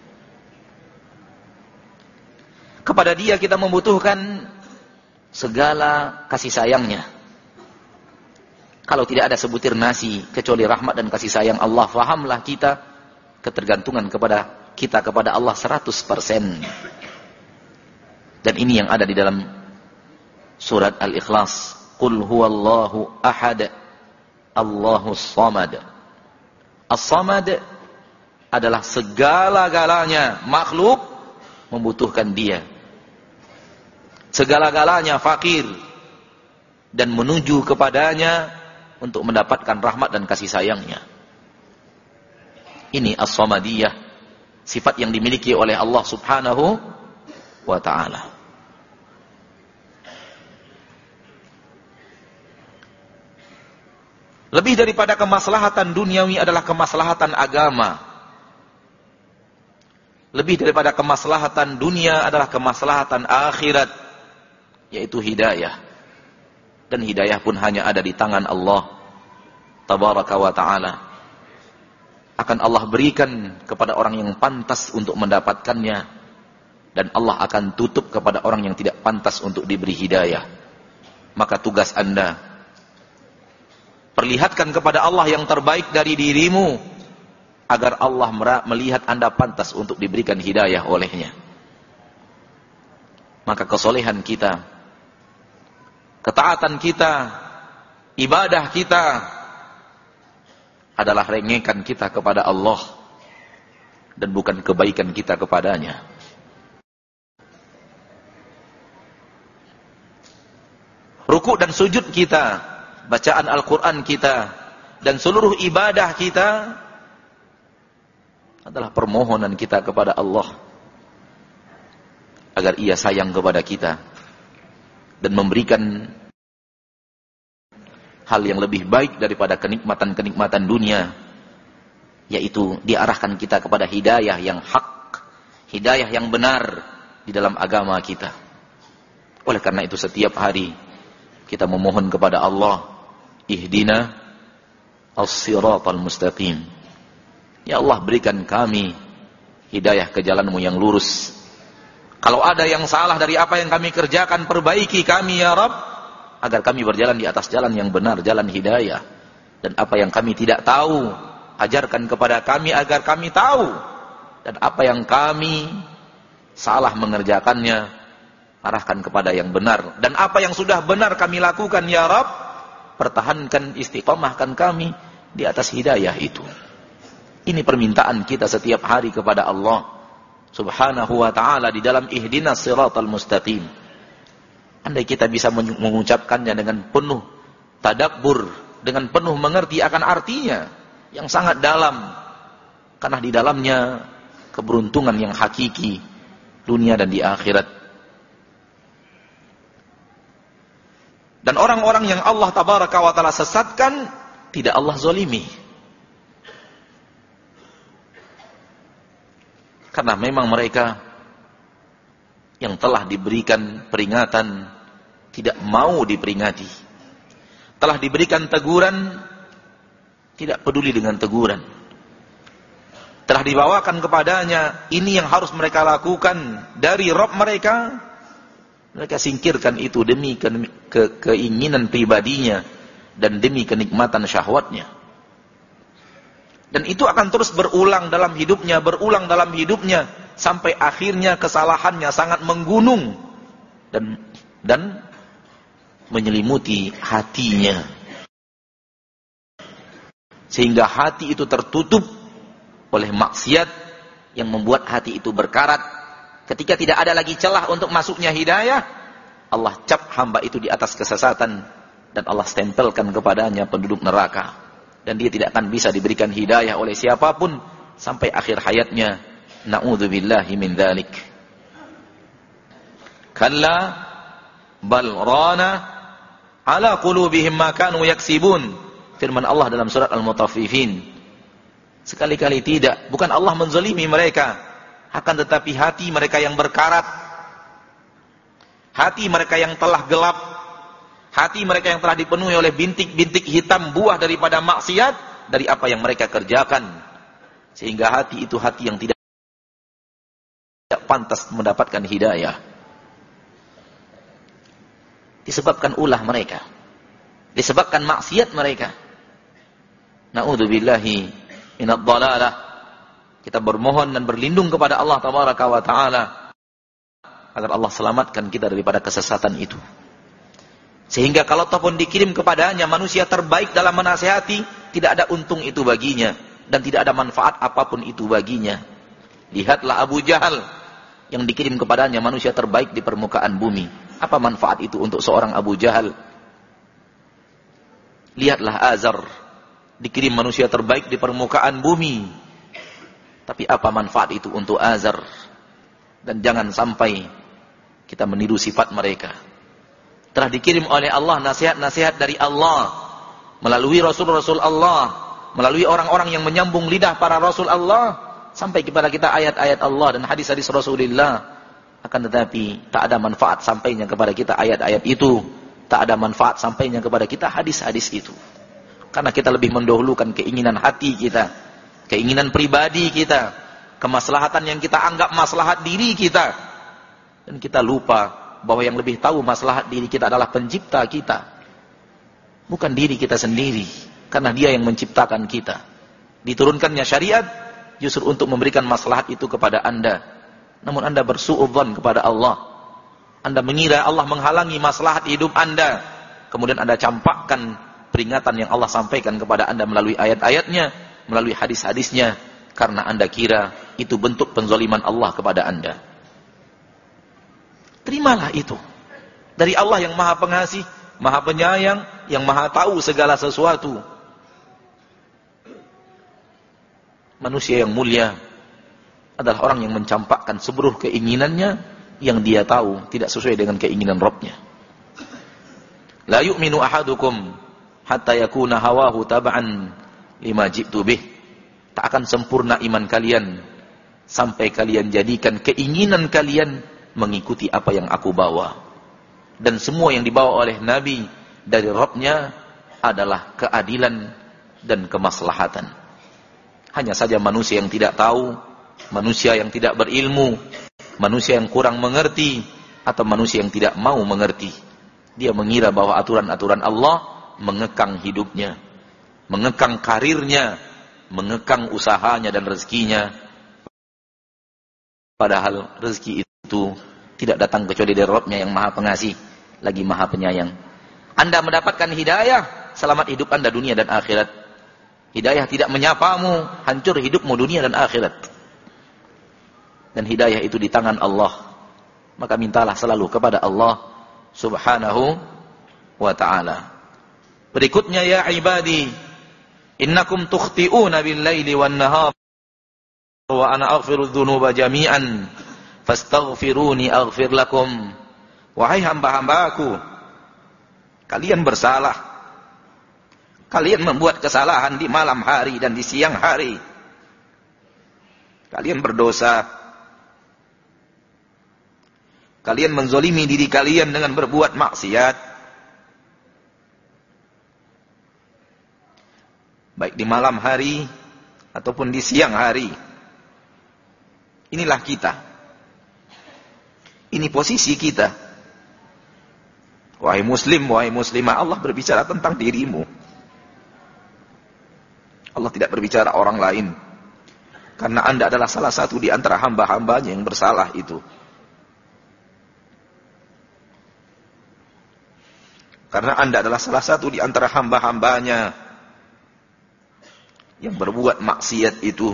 Kepada dia kita membutuhkan segala kasih sayangnya. Kalau tidak ada sebutir nasi kecuali rahmat dan kasih sayang Allah, fahamlah kita ketergantungan kepada kita kepada Allah seratus persen. Dan ini yang ada di dalam surat Al-Ikhlas. Qul huwallahu ahad, Allahus samad. As-samad adalah segala-galanya makhluk membutuhkan dia. Segala-galanya fakir. dan menuju kepadanya untuk mendapatkan rahmat dan kasih sayangnya. Ini as-samadiyah, sifat yang dimiliki oleh Allah Subhanahu wa ta'ala. Lebih daripada kemaslahatan duniawi adalah kemaslahatan agama. Lebih daripada kemaslahatan dunia adalah kemaslahatan akhirat, yaitu hidayah. Dan hidayah pun hanya ada di tangan Allah Tabaraka wa ta'ala. Akan Allah berikan kepada orang yang pantas untuk mendapatkannya, dan Allah akan tutup kepada orang yang tidak pantas untuk diberi hidayah. Maka tugas Anda, perlihatkan kepada Allah yang terbaik dari dirimu, agar Allah melihat Anda pantas untuk diberikan hidayah olehnya. Maka kesolehan kita, ketaatan kita, ibadah kita adalah rengekan kita kepada Allah dan bukan kebaikan kita kepadanya. Ruku dan sujud kita, bacaan Al-Quran kita, dan seluruh ibadah kita adalah permohonan kita kepada Allah agar Ia sayang kepada kita dan memberikan hal yang lebih baik daripada kenikmatan-kenikmatan dunia, yaitu diarahkan kita kepada hidayah yang hak, hidayah yang benar di dalam agama kita. Oleh karena itu setiap hari kita memohon kepada Allah, ihdina as-siratal mustaqim. Ya Allah, berikan kami hidayah ke jalan-Mu yang lurus. Kalau ada yang salah dari apa yang kami kerjakan, perbaiki kami ya Rabb, agar kami berjalan di atas jalan yang benar, jalan hidayah. Dan apa yang kami tidak tahu, ajarkan kepada kami agar kami tahu. Dan apa yang kami salah mengerjakannya, arahkan kepada yang benar. Dan apa yang sudah benar kami lakukan ya Rabb, pertahankan, istiqamahkan kami di atas hidayah itu. Ini permintaan kita setiap hari kepada Allah Subhanahu wa ta'ala di dalam ihdinas siratal mustaqim. Andai kita bisa mengucapkannya dengan penuh tadabbur, dengan penuh mengerti akan artinya yang sangat dalam, karena di dalamnya keberuntungan yang hakiki dunia dan di akhirat. Dan orang-orang yang Allah Tabaraka wa ta'ala sesatkan, tidak Allah zalimi. Karena memang mereka yang telah diberikan peringatan tidak mau diperingati, telah diberikan teguran tidak peduli dengan teguran, telah dibawakan kepadanya ini yang harus mereka lakukan dari Rabb mereka, mereka singkirkan itu demi ke, ke, keinginan pribadinya dan demi kenikmatan syahwatnya. Dan itu akan terus berulang dalam hidupnya, berulang dalam hidupnya, sampai akhirnya kesalahannya sangat menggunung dan dan menyelimuti hatinya, sehingga hati itu tertutup oleh maksiat yang membuat hati itu berkarat. Ketika tidak ada lagi celah untuk masuknya hidayah, Allah cap hamba itu di atas kesesatan dan Allah stempelkan kepadanya penduduk neraka. Dan dia tidak akan bisa diberikan hidayah oleh siapapun sampai akhir hayatnya. Na'udzubillahi min dzalik. Kalla bal rana ala qulubihim ma kanu yaksibun. Firman Allah dalam surat Al-Mutaffifin. Sekali-kali tidak, bukan Allah menzalimi mereka, akan tetapi hati mereka yang berkarat, hati mereka yang telah gelap, hati mereka yang telah dipenuhi oleh bintik-bintik hitam buah daripada maksiat, dari apa yang mereka kerjakan. Sehingga hati itu hati yang tidak pantas mendapatkan hidayah. Disebabkan ulah mereka, disebabkan maksiat mereka. Na'udzubillahi minadh dhalalah. Kita bermohon dan berlindung kepada Allah Tabaraka wa ta'ala agar Allah selamatkan kita daripada kesesatan itu. Sehingga kalau ataupun dikirim kepadanya manusia terbaik dalam menasihati, tidak ada untung itu baginya dan tidak ada manfaat apapun itu baginya. Lihatlah Abu Jahal yang dikirim kepadanya manusia terbaik di permukaan bumi. Apa manfaat itu untuk seorang Abu Jahal Lihatlah Azar, dikirim manusia terbaik di permukaan bumi. Tapi apa manfaat itu untuk Azar? Dan jangan sampai kita meniru sifat mereka. Telah dikirim oleh Allah nasihat-nasihat dari Allah melalui Rasul-Rasul Allah, melalui orang-orang yang menyambung lidah para Rasul Allah, sampai kepada kita ayat-ayat Allah dan hadis-hadis Rasulullah. Akan tetapi tak ada manfaat sampainya kepada kita ayat-ayat itu, tak ada manfaat sampainya kepada kita hadis-hadis itu. Karena kita lebih mendahulukan keinginan hati kita, keinginan pribadi kita, kemaslahatan yang kita anggap maslahat diri kita. Dan kita lupa bahwa yang lebih tahu maslahat diri kita adalah pencipta kita, bukan diri kita sendiri. Karena dia yang menciptakan kita. Diturunkannya syariat justru untuk memberikan maslahat itu kepada anda. Namun anda bersuudzon kepada Allah. Anda mengira Allah menghalangi maslahat hidup anda. Kemudian anda campakkan peringatan yang Allah sampaikan kepada anda melalui ayat-ayatnya, melalui hadis-hadisnya, karena anda kira itu bentuk penzaliman Allah kepada anda. Terimalah itu dari Allah yang maha pengasih, maha penyayang, yang maha tahu segala sesuatu. Manusia yang mulia adalah orang yang mencampakkan seluruh keinginannya yang dia tahu tidak sesuai dengan keinginan Rabbnya. La yu'minu ahadukum hatta yakuna hawahu tab'an lima ji'tu bih. Tak akan sempurna iman kalian sampai kalian jadikan keinginan kalian mengikuti apa yang aku bawa. Dan semua yang dibawa oleh Nabi dari Rabbnya adalah keadilan dan kemaslahatan. Hanya saja manusia yang tidak tahu, manusia yang tidak berilmu, manusia yang kurang mengerti, atau manusia yang tidak mau mengerti. Dia mengira bahwa aturan-aturan Allah mengekang hidupnya, mengekang karirnya, mengekang usahanya dan rezekinya. Padahal rezeki itu tidak datang kecuali dari Rabbnya yang maha pengasih, lagi maha penyayang. Anda mendapatkan hidayah, selamat hidup anda dunia dan akhirat. Hidayah tidak menyapamu, hancur hidupmu dunia dan akhirat. Dan hidayah itu di tangan Allah. Maka mintalah selalu kepada Allah subhanahu wa ta'ala. Berikutnya, ya ibadi, innakum tukhti'una bil-laili wan-nahar wa ana aghfiru dzunuba jami'an fastaghfiruni aghfir lakum. Wahai hamba-hambaku, kalian bersalah. Kalian membuat kesalahan di malam hari dan di siang hari. Kalian berdosa. Kalian menzolimi diri kalian dengan berbuat maksiat. Baik di malam hari ataupun di siang hari. Inilah kita. Ini posisi kita. Wahai muslim, wahai muslimah, Allah berbicara tentang dirimu. Allah tidak berbicara orang lain. Karena anda adalah salah satu di antara hamba-hambanya yang bersalah itu. Karena anda adalah salah satu di antara hamba-hambanya yang berbuat maksiat itu.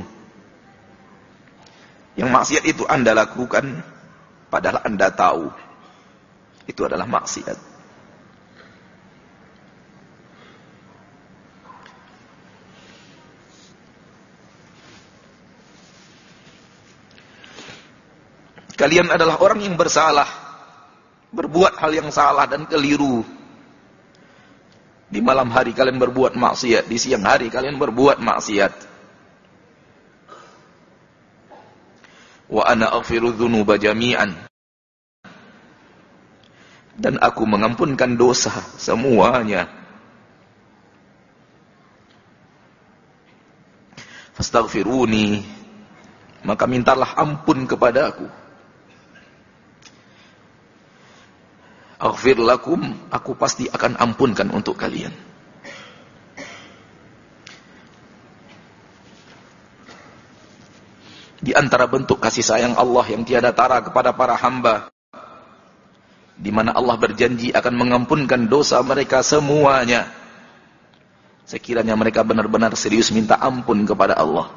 Yang maksiat itu anda lakukan padahal anda tahu itu adalah maksiat. Kalian adalah orang yang bersalah, berbuat hal yang salah dan keliru. Di malam hari kalian berbuat maksiat, di siang hari kalian berbuat maksiat. Wa ana aghfiru dzunuba jami'an. Dan aku mengampunkan dosa semuanya. Fastaghfiruni, maka mintalah ampun kepada aku. Aghfir lakum, aku pasti akan ampunkan untuk kalian. Di antara bentuk kasih sayang Allah yang tiada tara kepada para hamba, di mana Allah berjanji akan mengampunkan dosa mereka semuanya, sekiranya mereka benar-benar serius minta ampun kepada Allah.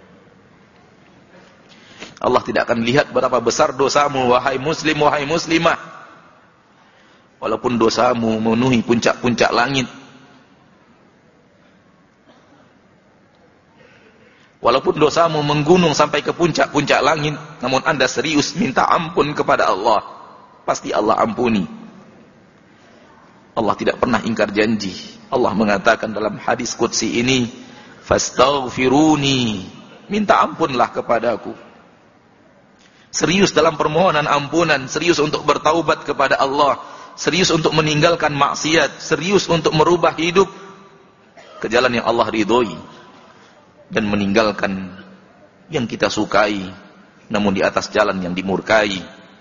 Allah tidak akan lihat berapa besar dosamu, wahai muslim, wahai muslimah. Walaupun dosamu memenuhi puncak-puncak langit, Walaupun dosamu menggunung sampai ke puncak-puncak langit, namun Anda serius minta ampun kepada Allah, pasti Allah ampuni. Allah tidak pernah ingkar janji. Allah mengatakan dalam hadis qudsi ini, fastaghfiruni, minta ampunlah kepadaku. Serius dalam permohonan ampunan, serius untuk bertaubat kepada Allah, serius untuk meninggalkan maksiat, serius untuk merubah hidup ke jalan yang Allah ridhoi, dan meninggalkan yang kita sukai namun di atas jalan yang dimurkai.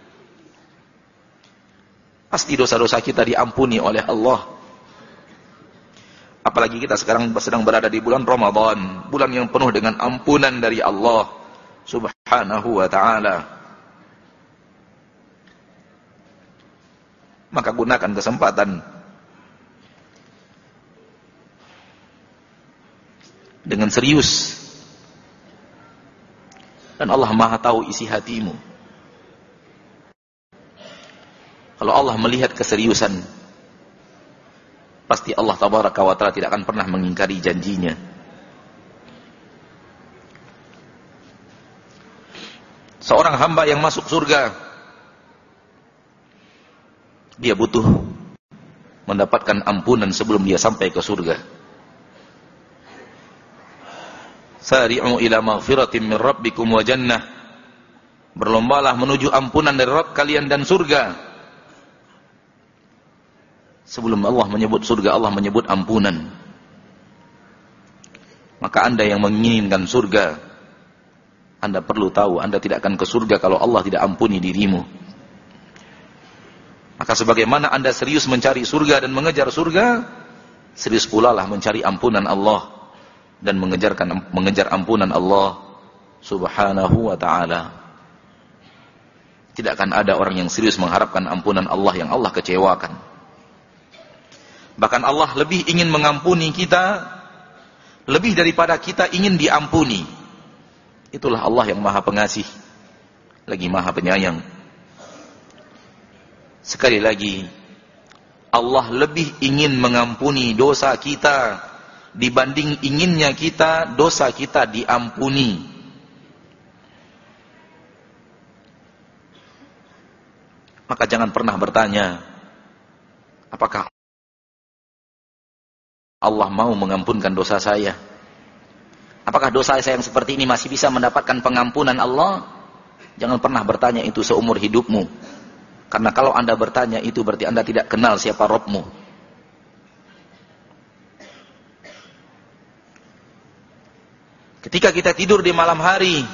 Pasti dosa-dosa kita diampuni oleh Allah. Apalagi kita sekarang sedang berada di bulan Ramadan, bulan yang penuh dengan ampunan dari Allah Subhanahu wa ta'ala. Maka gunakan kesempatan dengan serius, dan Allah Maha tahu isi hatimu. Kalau Allah melihat keseriusan, pasti Allah Tabaraka wa Ta'ala tidak akan pernah mengingkari janjinya. Seorang hamba yang masuk surga, dia butuh mendapatkan ampunan sebelum dia sampai ke surga. Sari'u ila maghfiratin min rabbikum wa jannah. Berlombalah menuju ampunan dari Rabb kalian dan surga. Sebelum Allah menyebut surga, Allah menyebut ampunan. Maka Anda yang menginginkan surga, Anda perlu tahu Anda tidak akan ke surga kalau Allah tidak ampuni dirimu. Maka sebagaimana Anda serius mencari surga dan mengejar surga, serius pula lah mencari ampunan Allah dan mengejarkan mengejar ampunan Allah Subhanahu wa ta'ala. Tidak akan ada orang yang serius mengharapkan ampunan Allah yang Allah kecewakan. Bahkan Allah lebih ingin mengampuni kita lebih daripada kita ingin diampuni. Itulah Allah yang Maha Pengasih lagi Maha Penyayang. Sekali lagi, Allah lebih ingin mengampuni dosa kita dibanding inginnya kita dosa kita diampuni. Maka jangan pernah bertanya, apakah Allah mau mengampunkan dosa saya? Apakah dosa saya yang seperti ini masih bisa mendapatkan pengampunan Allah? Jangan pernah bertanya itu seumur hidupmu. Karena kalau Anda bertanya itu berarti Anda tidak kenal siapa Rabbmu. Ketika kita tidur di malam hari,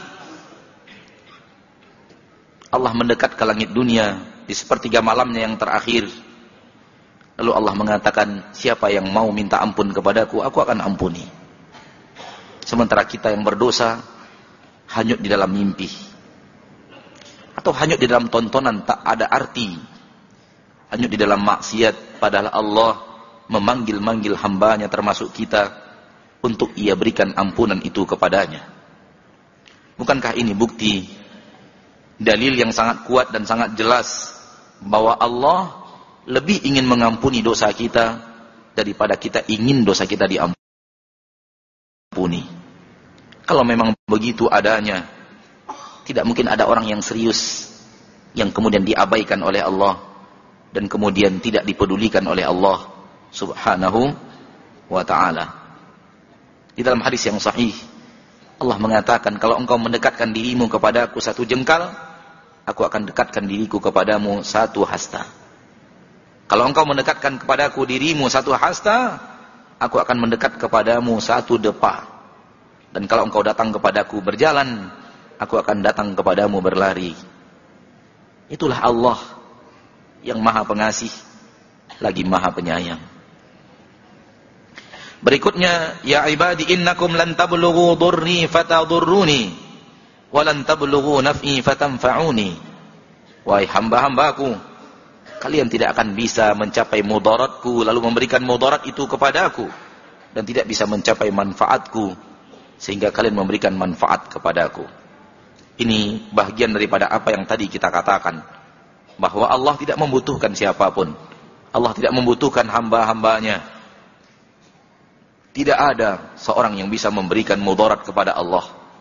Allah mendekat ke langit dunia di sepertiga malamnya yang terakhir. Lalu Allah mengatakan, siapa yang mau minta ampun kepadaku, aku akan ampuni. Sementara kita yang berdosa hanyut di dalam mimpi, atau hanyut di dalam tontonan tak ada arti, hanyut di dalam maksiat, padahal Allah memanggil-manggil hambanya termasuk kita untuk ia berikan ampunan itu kepadanya. Bukankah ini bukti, dalil yang sangat kuat dan sangat jelas bahwa Allah lebih ingin mengampuni dosa kita daripada kita ingin dosa kita diampuni. Kalau memang begitu adanya, tidak mungkin ada orang yang serius yang kemudian diabaikan oleh Allah dan kemudian tidak dipedulikan oleh Allah Subhanahu wa ta'ala. Di dalam hadis yang sahih, Allah mengatakan, kalau engkau mendekatkan dirimu kepadaku satu jengkal, aku akan dekatkan diriku kepadamu satu hasta. Kalau engkau mendekatkan kepadaku dirimu satu hasta, aku akan mendekat kepadamu satu depa. Dan kalau engkau datang kepadaku berjalan, aku akan datang kepadamu berlari. Itulah Allah yang Maha Pengasih lagi Maha Penyayang. Berikutnya, ya ibadi innakum lan tablughu dhurri fatadurruni wa lan tablughu naf'i fatanfa'uni. Wahai hamba-hambaku, kalian tidak akan bisa mencapai mudaratku lalu memberikan mudarat itu kepadaku, dan tidak bisa mencapai manfaatku sehingga kalian memberikan manfaat kepadaku. Ini bagian daripada apa yang tadi kita katakan, bahwa Allah tidak membutuhkan siapapun. Allah tidak membutuhkan hamba-hambanya. Tidak ada seorang yang bisa memberikan mudarat kepada Allah.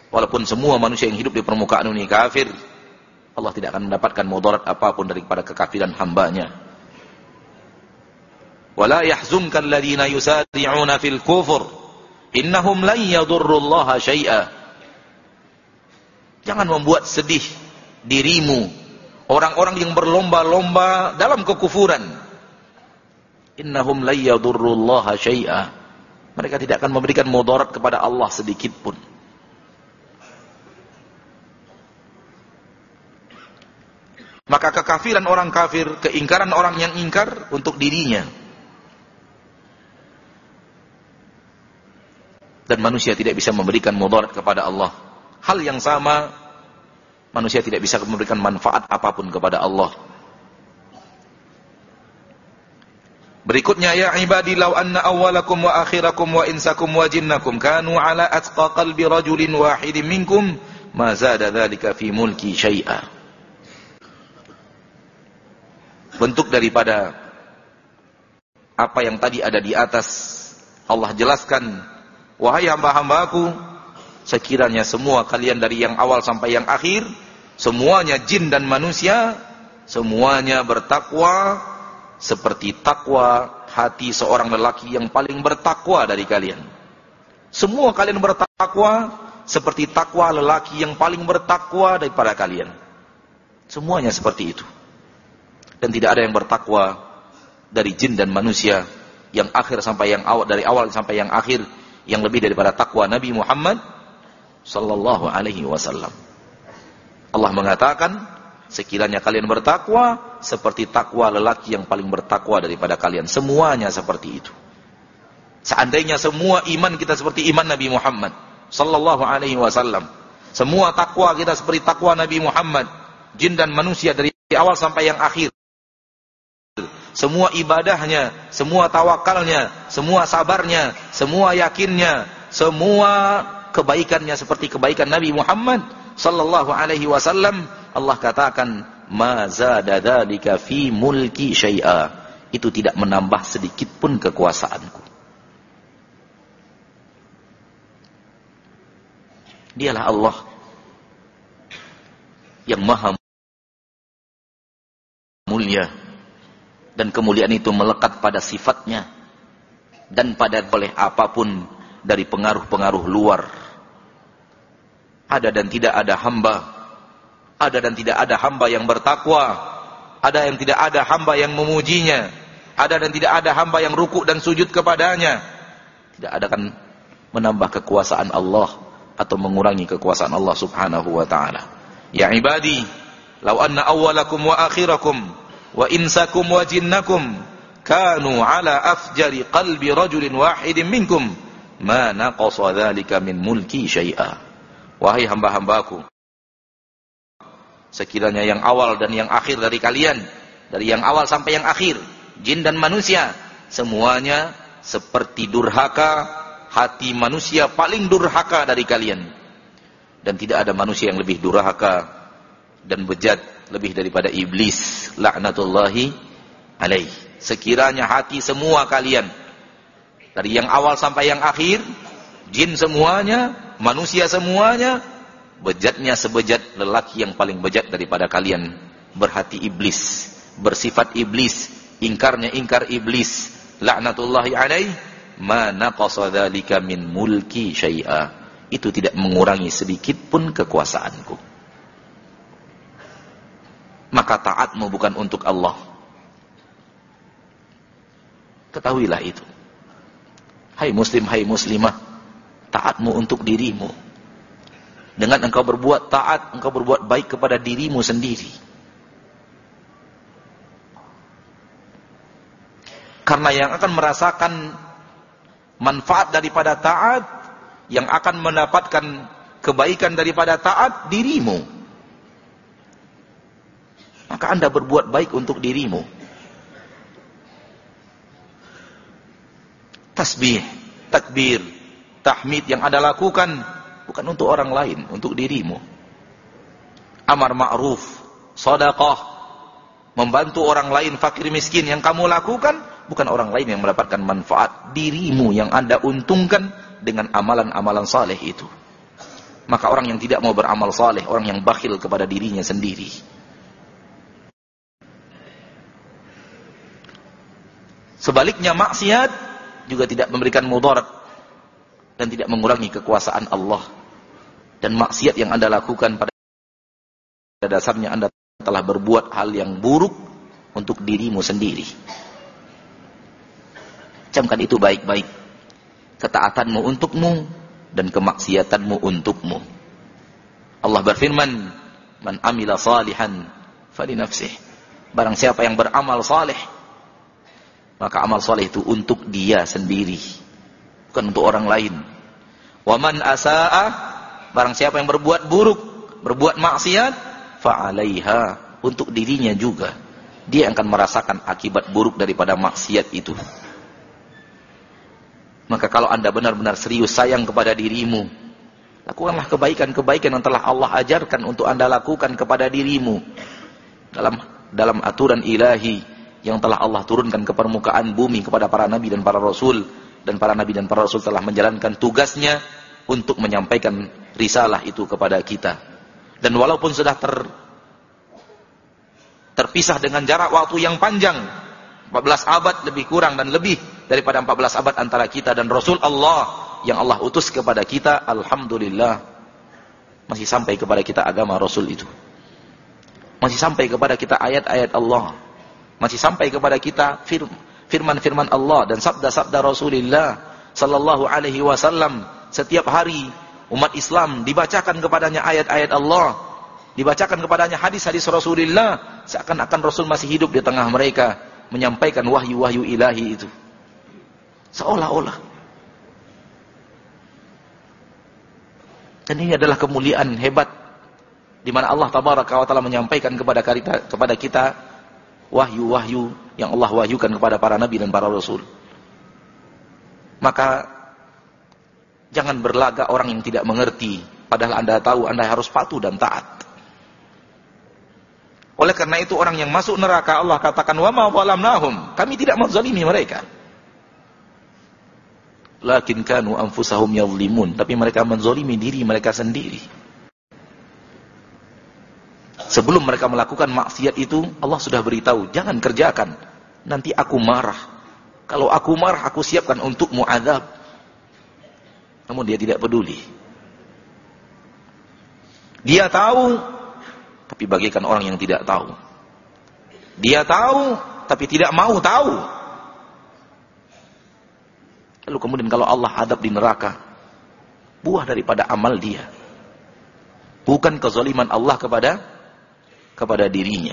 Walaupun semua manusia yang hidup di permukaan ini kafir, Allah tidak akan mendapatkan mudarat apapun daripada kekafiran hambanya. Wala yahzunka alladhina yusari'una fil kufur innahum lan yadurrullaha syai'a. Jangan membuat sedih dirimu orang-orang yang berlomba-lomba dalam kekufuran. Innahum lan yadurrullaha syai'a. Mereka tidak akan memberikan mudarat kepada Allah sedikit pun. Maka kekafiran orang kafir, keingkaran orang yang ingkar untuk dirinya. Dan manusia tidak bisa memberikan mudarat kepada Allah. Hal yang sama, manusia tidak bisa memberikan manfaat apapun kepada Allah. Berikutnya, ya ibadi law anna awwalakum wa akhirakum wa insakum wa jinnakum kanu ala atqa qalbi rajulin wahidin minkum ma zada dzalika fi mulki syai'a. Bentuk daripada apa yang tadi ada di atas, Allah jelaskan, wahai hamba-hambaku, sekiranya semua kalian dari yang awal sampai yang akhir, semuanya jin dan manusia, semuanya bertakwa seperti takwa hati seorang lelaki yang paling bertakwa dari kalian. Semua kalian bertakwa seperti takwa lelaki yang paling bertakwa daripada kalian. Semuanya seperti itu. Dan tidak ada yang bertakwa dari jin dan manusia yang akhir sampai yang awal, dari awal sampai yang akhir, yang lebih daripada takwa Nabi Muhammad sallallahu alaihi wasallam. Allah mengatakan, sekiranya kalian bertakwa seperti takwa lelaki yang paling bertakwa daripada kalian. Semuanya seperti itu. Seandainya semua iman kita seperti iman Nabi Muhammad sallallahu alaihi wasallam, semua takwa kita seperti takwa Nabi Muhammad, jin dan manusia dari awal sampai yang akhir, semua ibadahnya, semua tawakalnya, semua sabarnya, semua yakinnya, semua kebaikannya seperti kebaikan Nabi Muhammad sallallahu alaihi wasallam, Allah katakan, ma zada dzalika fi mulki syai'a. Itu tidak menambah sedikit pun kekuasaanku. Dialah Allah yang maha mulia, dan kemuliaan itu melekat pada sifatnya dan pada boleh apapun dari pengaruh-pengaruh luar. Ada dan tidak ada hamba, ada dan tidak ada hamba yang bertakwa, ada yang tidak ada hamba yang memujinya, ada dan tidak ada hamba yang rukuk dan sujud kepadanya. Tidak ada kan menambah kekuasaan Allah atau mengurangi kekuasaan Allah subhanahu wa ta'ala. Ya ibadi, law anna awwalakum wa akhirakum wa insakum wa jinnakum kanu ala afjari qalbi rajulin wahidin minkum ma naqasa dzalika min mulki syai'a. Wahai hamba-hambaku, sekiranya yang awal dan yang akhir dari kalian, dari yang awal sampai yang akhir, jin dan manusia, semuanya seperti durhaka hati manusia paling durhaka dari kalian. Dan tidak ada manusia yang lebih durhaka dan bejat lebih daripada iblis, laknatullahi alaih. Sekiranya hati semua kalian, dari yang awal sampai yang akhir, jin semuanya, manusia semuanya, bejatnya sebejat lelaki yang paling bejat daripada kalian, berhati iblis, bersifat iblis, ingkarnya ingkar iblis, laknatullahi alaih, ma naqasa dzalika min mulki syai'a. Itu tidak mengurangi sedikit pun kekuasaanku. Maka taatmu bukan untuk Allah. Ketahuilah itu. Hai muslim, hai muslimah, taatmu untuk dirimu. Dengan engkau berbuat taat, engkau berbuat baik kepada dirimu sendiri. Karena yang akan merasakan manfaat daripada taat, yang akan mendapatkan kebaikan daripada taat, dirimu. Maka Anda berbuat baik untuk dirimu. Tasbih, takbir, tahmid yang Anda lakukan bukan untuk orang lain, untuk dirimu. Amar ma'ruf, sedekah, membantu orang lain fakir miskin yang kamu lakukan bukan orang lain yang mendapatkan manfaat, dirimu yang Anda untungkan dengan amalan-amalan saleh itu. Maka orang yang tidak mau beramal saleh, orang yang bakhil kepada dirinya sendiri. Sebaliknya maksiat juga tidak memberikan mudarat dan tidak mengurangi kekuasaan Allah. Dan maksiat yang Anda lakukan pada dasarnya Anda telah berbuat hal yang buruk untuk dirimu sendiri. Camkan itu baik-baik. Ketaatanmu untukmu dan kemaksiatanmu untukmu. Allah berfirman, "Man amila salihan falinafsih." Barang siapa yang beramal saleh, maka amal saleh itu untuk dia sendiri, bukan untuk orang lain. Wa man asaa, barang siapa yang berbuat buruk, berbuat maksiat, fa 'alaiha, untuk dirinya juga. Dia akan merasakan akibat buruk daripada maksiat itu. Maka kalau Anda benar-benar serius sayang kepada dirimu, lakukanlah kebaikan-kebaikan yang telah Allah ajarkan untuk Anda lakukan kepada dirimu. Dalam dalam aturan ilahi yang telah Allah turunkan ke permukaan bumi kepada para nabi dan para rasul. Dan para nabi dan para rasul telah menjalankan tugasnya untuk menyampaikan risalah itu kepada kita. Dan walaupun sudah ter, terpisah dengan jarak waktu yang panjang, empat belas abad lebih kurang dan lebih daripada empat belas abad antara kita dan Rasul Allah yang Allah utus kepada kita, alhamdulillah masih sampai kepada kita agama Rasul itu. Masih sampai kepada kita ayat-ayat Allah. Masih sampai kepada kita firman-firman Allah dan sabda-sabda Rasulullah sallallahu alaihi wasallam. Setiap hari umat Islam dibacakan kepadanya ayat-ayat Allah, dibacakan kepadanya hadis-hadis Rasulullah, seakan-akan Rasul masih hidup di tengah mereka, menyampaikan wahyu-wahyu ilahi itu. Seolah-olah. Dan ini adalah kemuliaan hebat di mana Allah tabaraka wa taala menyampaikan kepada kita, kepada kita wahyu-wahyu yang Allah wahyukan kepada para nabi dan para rasul. Maka jangan berlagak orang yang tidak mengerti, padahal Anda tahu Anda harus patuh dan taat. Oleh karena itu orang yang masuk neraka Allah katakan wa ma zalamnahum, kami tidak menzalimi mereka. Lakin kanu anfusahum yadhlimun, tapi mereka menzalimi diri mereka sendiri. Sebelum mereka melakukan maksiat itu, Allah sudah beritahu, jangan kerjakan, nanti aku marah. Kalau aku marah, aku siapkan untukmu azab. Namun dia tidak peduli. Dia tahu, tapi bagaikan orang yang tidak tahu. Dia tahu, tapi tidak mau tahu. Lalu kemudian kalau Allah hadap di neraka, buah daripada amal dia, bukan kezaliman Allah kepada kepada dirinya.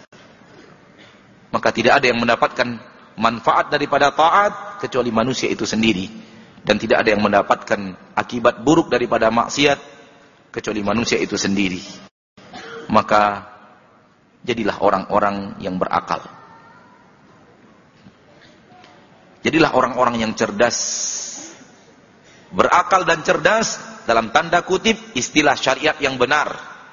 Maka tidak ada yang mendapatkan manfaat daripada taat kecuali manusia itu sendiri, dan tidak ada yang mendapatkan akibat buruk daripada maksiat kecuali manusia itu sendiri. Maka jadilah orang-orang yang berakal. Jadilah orang-orang yang cerdas. Berakal dan cerdas dalam tanda kutip istilah syariat yang benar.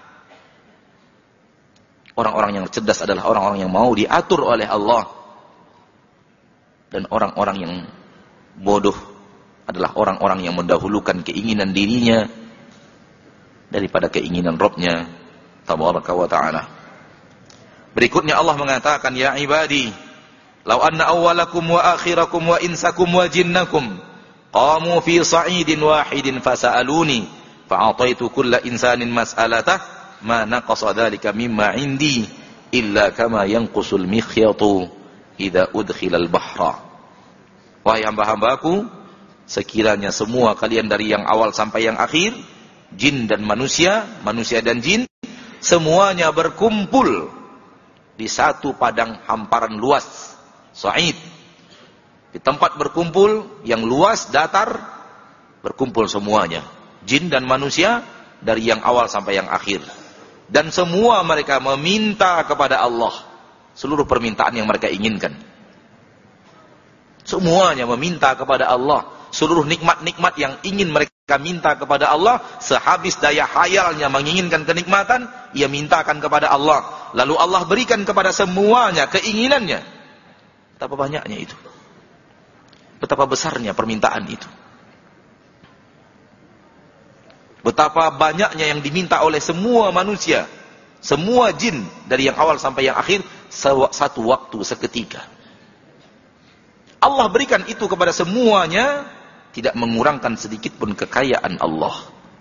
Orang-orang yang cerdas adalah orang-orang yang mau diatur oleh Allah. Dan orang-orang yang bodoh adalah orang-orang yang mendahulukan keinginan dirinya daripada keinginan Rabb-Nya tabaraka wa ta'ala. Berikutnya Allah mengatakan, ya ibadi, law anna awwalakum wa akhirakum wa insakum wa jinnakum qamu fi sa'idin wahidin fasa'aluni fa'ataitu kulla insanin mas'alatah ma naqasa dhalika mimma indi illa kama yanqusul mikhyatu idza udkhilal bahra. Wahai hamba-hambaku, sekiranya semua kalian dari yang awal sampai yang akhir, jin dan manusia, manusia dan jin, semuanya berkumpul di satu padang hamparan luas, sa'id, di tempat berkumpul yang luas, datar, berkumpul semuanya, jin dan manusia dari yang awal sampai yang akhir, dan semua mereka meminta kepada Allah seluruh permintaan yang mereka inginkan. Semuanya meminta kepada Allah seluruh nikmat-nikmat yang ingin mereka minta kepada Allah. Sehabis daya hayalnya menginginkan kenikmatan, ia mintakan kepada Allah, lalu Allah berikan kepada semuanya keinginannya. Betapa banyaknya itu, betapa besarnya permintaan itu. Betapa banyaknya yang diminta oleh semua manusia, semua jin, dari yang awal sampai yang akhir, satu waktu, seketika. Allah berikan itu kepada semuanya, tidak mengurangkan sedikit pun kekayaan Allah.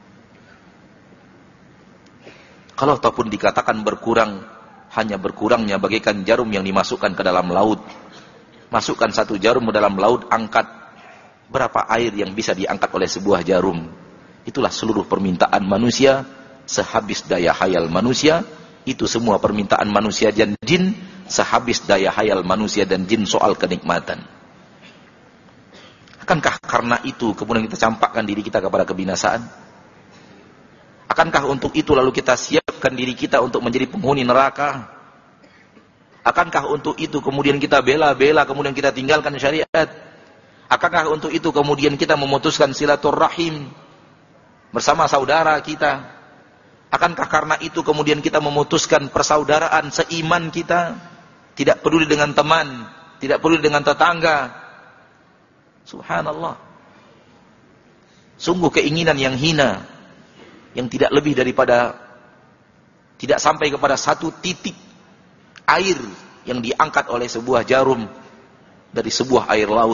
Kalau ataupun dikatakan berkurang, hanya berkurangnya bagaikan jarum yang dimasukkan ke dalam laut. Masukkan satu jarum ke dalam laut, angkat. Berapa air yang bisa diangkat oleh sebuah jarum? Itulah seluruh permintaan manusia, sehabis daya hayal manusia. Itu semua permintaan manusia dan jin, sehabis daya hayal manusia dan jin soal kenikmatan. Akankah karena itu kemudian kita campakkan diri kita kepada kebinasaan? Akankah untuk itu lalu kita siapkan diri kita untuk menjadi penghuni neraka? Akankah untuk itu kemudian kita bela-bela, kemudian kita tinggalkan syariat? Akankah untuk itu kemudian kita memutuskan silaturrahim bersama saudara kita? Akankah karena itu kemudian kita memutuskan persaudaraan seiman kita? Tidak peduli dengan teman, tidak peduli dengan tetangga. Subhanallah. Sungguh keinginan yang hina, yang tidak lebih daripada, tidak sampai kepada satu titik air yang diangkat oleh sebuah jarum dari sebuah air laut.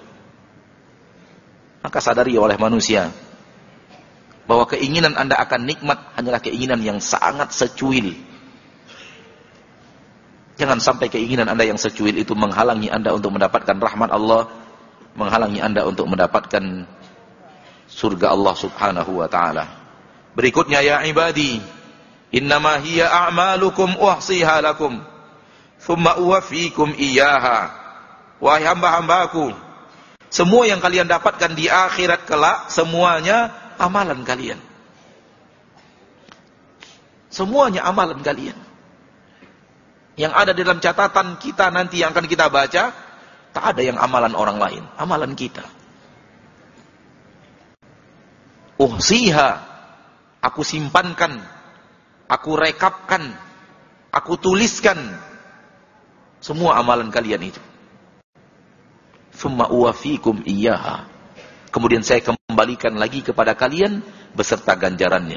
Maka sadari oleh manusia bahwa keinginan Anda akan nikmat hanyalah keinginan yang sangat secuil. Jangan sampai keinginan Anda yang secuil itu menghalangi Anda untuk mendapatkan rahmat Allah, menghalangi Anda untuk mendapatkan surga Allah Subhanahu wa taala. Berikutnya, ya ibadi, innama hiya a'malukum uhsiha lakum thumma uwaffikum iyyaha. Wahai hamba-hambaku, semua yang kalian dapatkan di akhirat kelak, semuanya amalan kalian. Semuanya amalan kalian. Yang ada dalam catatan kita nanti yang akan kita baca, tak ada yang amalan orang lain, amalan kita. Uhsiha, aku simpankan, aku rekapkan, aku tuliskan semua amalan kalian itu. Tsumma uwaffikum iyyaha. Kemudian saya kembalikan lagi kepada kalian beserta ganjarannya.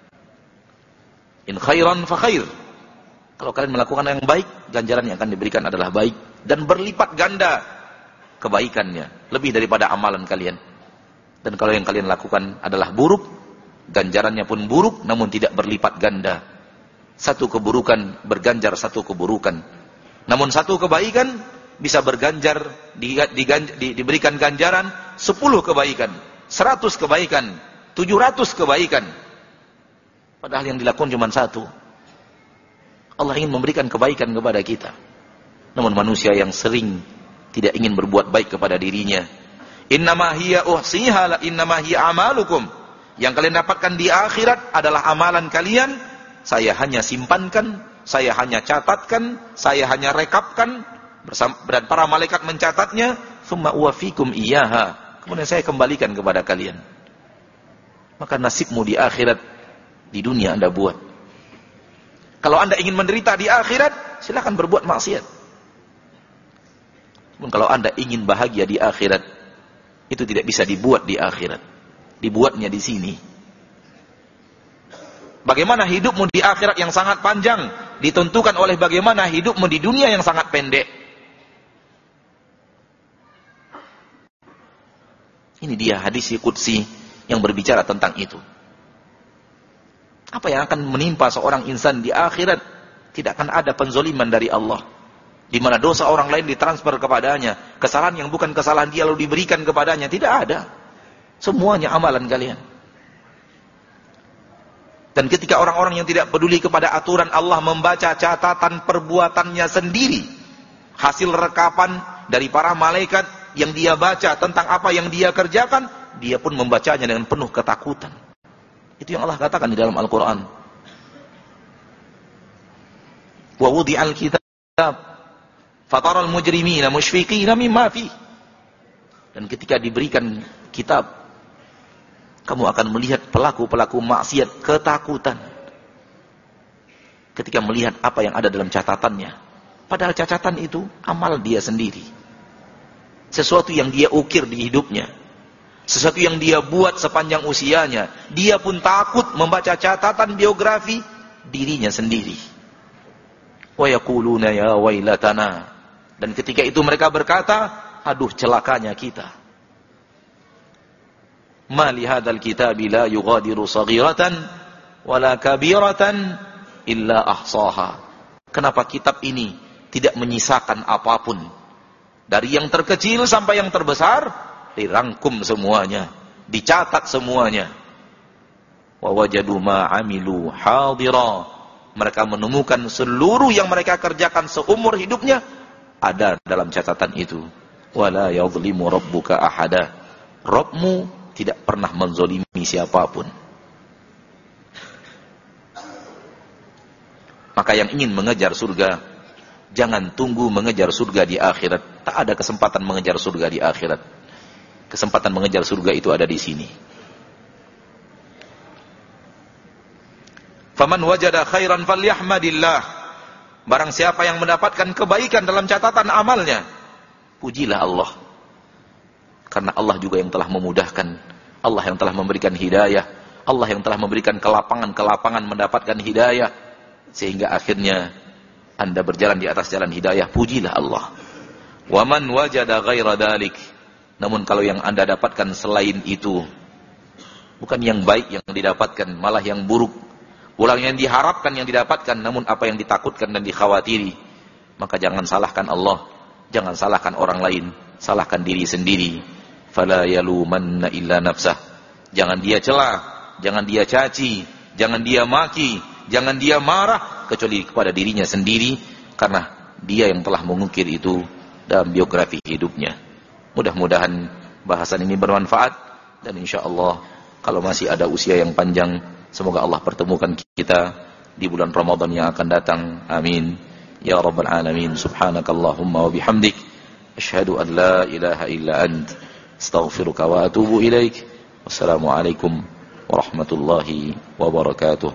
In khairan fa khair. Kalau kalian melakukan yang baik, ganjaran yang akan diberikan adalah baik dan berlipat ganda kebaikannya, lebih daripada amalan kalian. Dan kalau yang kalian lakukan adalah buruk, ganjarannya pun buruk namun tidak berlipat ganda. Satu keburukan berganjar satu keburukan. Namun satu kebaikan bisa berganjar, di, di, di, diberikan ganjaran sepuluh kebaikan, seratus kebaikan, tujuh ratus kebaikan. Padahal yang dilakukan cuma satu. Allah ingin memberikan kebaikan kepada kita. Namun manusia yang sering tidak ingin berbuat baik kepada dirinya. Innama hiya uhsiha, innama hiya amalukum. Yang kalian dapatkan di akhirat adalah amalan kalian. Saya hanya simpankan, saya hanya catatkan, saya hanya rekapkan, bersama, dan para malaikat mencatatnya. Tsumma uwaffikum iyyaha. Kemudian saya kembalikan kepada kalian. Maka nasibmu di akhirat, di dunia Anda buat. Kalau Anda ingin menderita di akhirat, silakan berbuat maksiat. Namun kalau Anda ingin bahagia di akhirat, itu tidak bisa dibuat di akhirat. Dibuatnya di sini. Bagaimana hidupmu di akhirat yang sangat panjang ditentukan oleh bagaimana hidupmu di dunia yang sangat pendek. Ini dia hadis qudsi yang berbicara tentang itu. Apa yang akan menimpa seorang insan di akhirat? Tidak akan ada penzoliman dari Allah, di mana dosa orang lain ditransfer kepadanya, kesalahan yang bukan kesalahan dia lalu diberikan kepadanya. Tidak ada. Semuanya amalan kalian. Dan ketika orang-orang yang tidak peduli kepada aturan Allah membaca catatan perbuatannya sendiri, hasil rekapan dari para malaikat yang dia baca tentang apa yang dia kerjakan, dia pun membacanya dengan penuh ketakutan. Itu yang Allah katakan di dalam Al-Quran. Wa wudi'al kitab fataral mujrimina musyfiqina mimma fi. Dan ketika diberikan kitab, kamu akan melihat pelaku-pelaku maksiat ketakutan ketika melihat apa yang ada dalam catatannya. Padahal catatan itu amal dia sendiri, sesuatu yang dia ukir di hidupnya. sesuatu yang dia buat sepanjang usianya. Dia pun takut membaca catatan biografi dirinya sendiri. Wa yaquluna ya wailatana, dan ketika itu mereka berkata, aduh celakanya kita. Ma li hadzal kitabi la yughadiru saghiratan wala kabiratan illa ahsaha. Kenapa kitab ini tidak menyisakan apapun, dari yang terkecil sampai yang terbesar dirangkum semuanya, dicatat semuanya. Wa wajadu ma amilu hadira, mereka menemukan seluruh yang mereka kerjakan seumur hidupnya ada dalam catatan itu. Wala yadhlimu rabbuka ahada, Rabbmu tidak pernah menzalimi siapapun. Maka yang ingin mengejar surga, jangan tunggu mengejar surga di akhirat. Tak ada kesempatan mengejar surga di akhirat. Kesempatan mengejar surga itu ada di sini. Faman wajada khairan falyahmadillah. Barang siapa yang mendapatkan kebaikan dalam catatan amalnya, pujilah Allah. Karena Allah juga yang telah memudahkan, Allah yang telah memberikan hidayah, Allah yang telah memberikan kelapangan-kelapangan mendapatkan hidayah, sehingga akhirnya Anda berjalan di atas jalan hidayah. Pujilah Allah. Waman wajada ghaira dalik. Namun kalau yang Anda dapatkan selain itu, bukan yang baik yang didapatkan, malah yang buruk, ulang yang diharapkan yang didapatkan, namun apa yang ditakutkan dan dikhawatiri, maka jangan salahkan Allah, jangan salahkan orang lain, salahkan diri sendiri. Fala yalumanna illa nafsah. Jangan dia celah, jangan dia caci, jangan dia maki, jangan dia marah, kecuali kepada dirinya sendiri, karena dia yang telah mengukir itu dalam biografi hidupnya. Mudah-mudahan bahasan ini bermanfaat, dan insya Allah kalau masih ada usia yang panjang, semoga Allah pertemukan kita di bulan Ramadan yang akan datang. Amin ya rabbal alamin. Subhanakallahumma wa bihamdik, asyhadu an la ilaha illa ant, astaghfiruka wa atubu ilaik. Wassalamualaikum warahmatullahi wabarakatuh.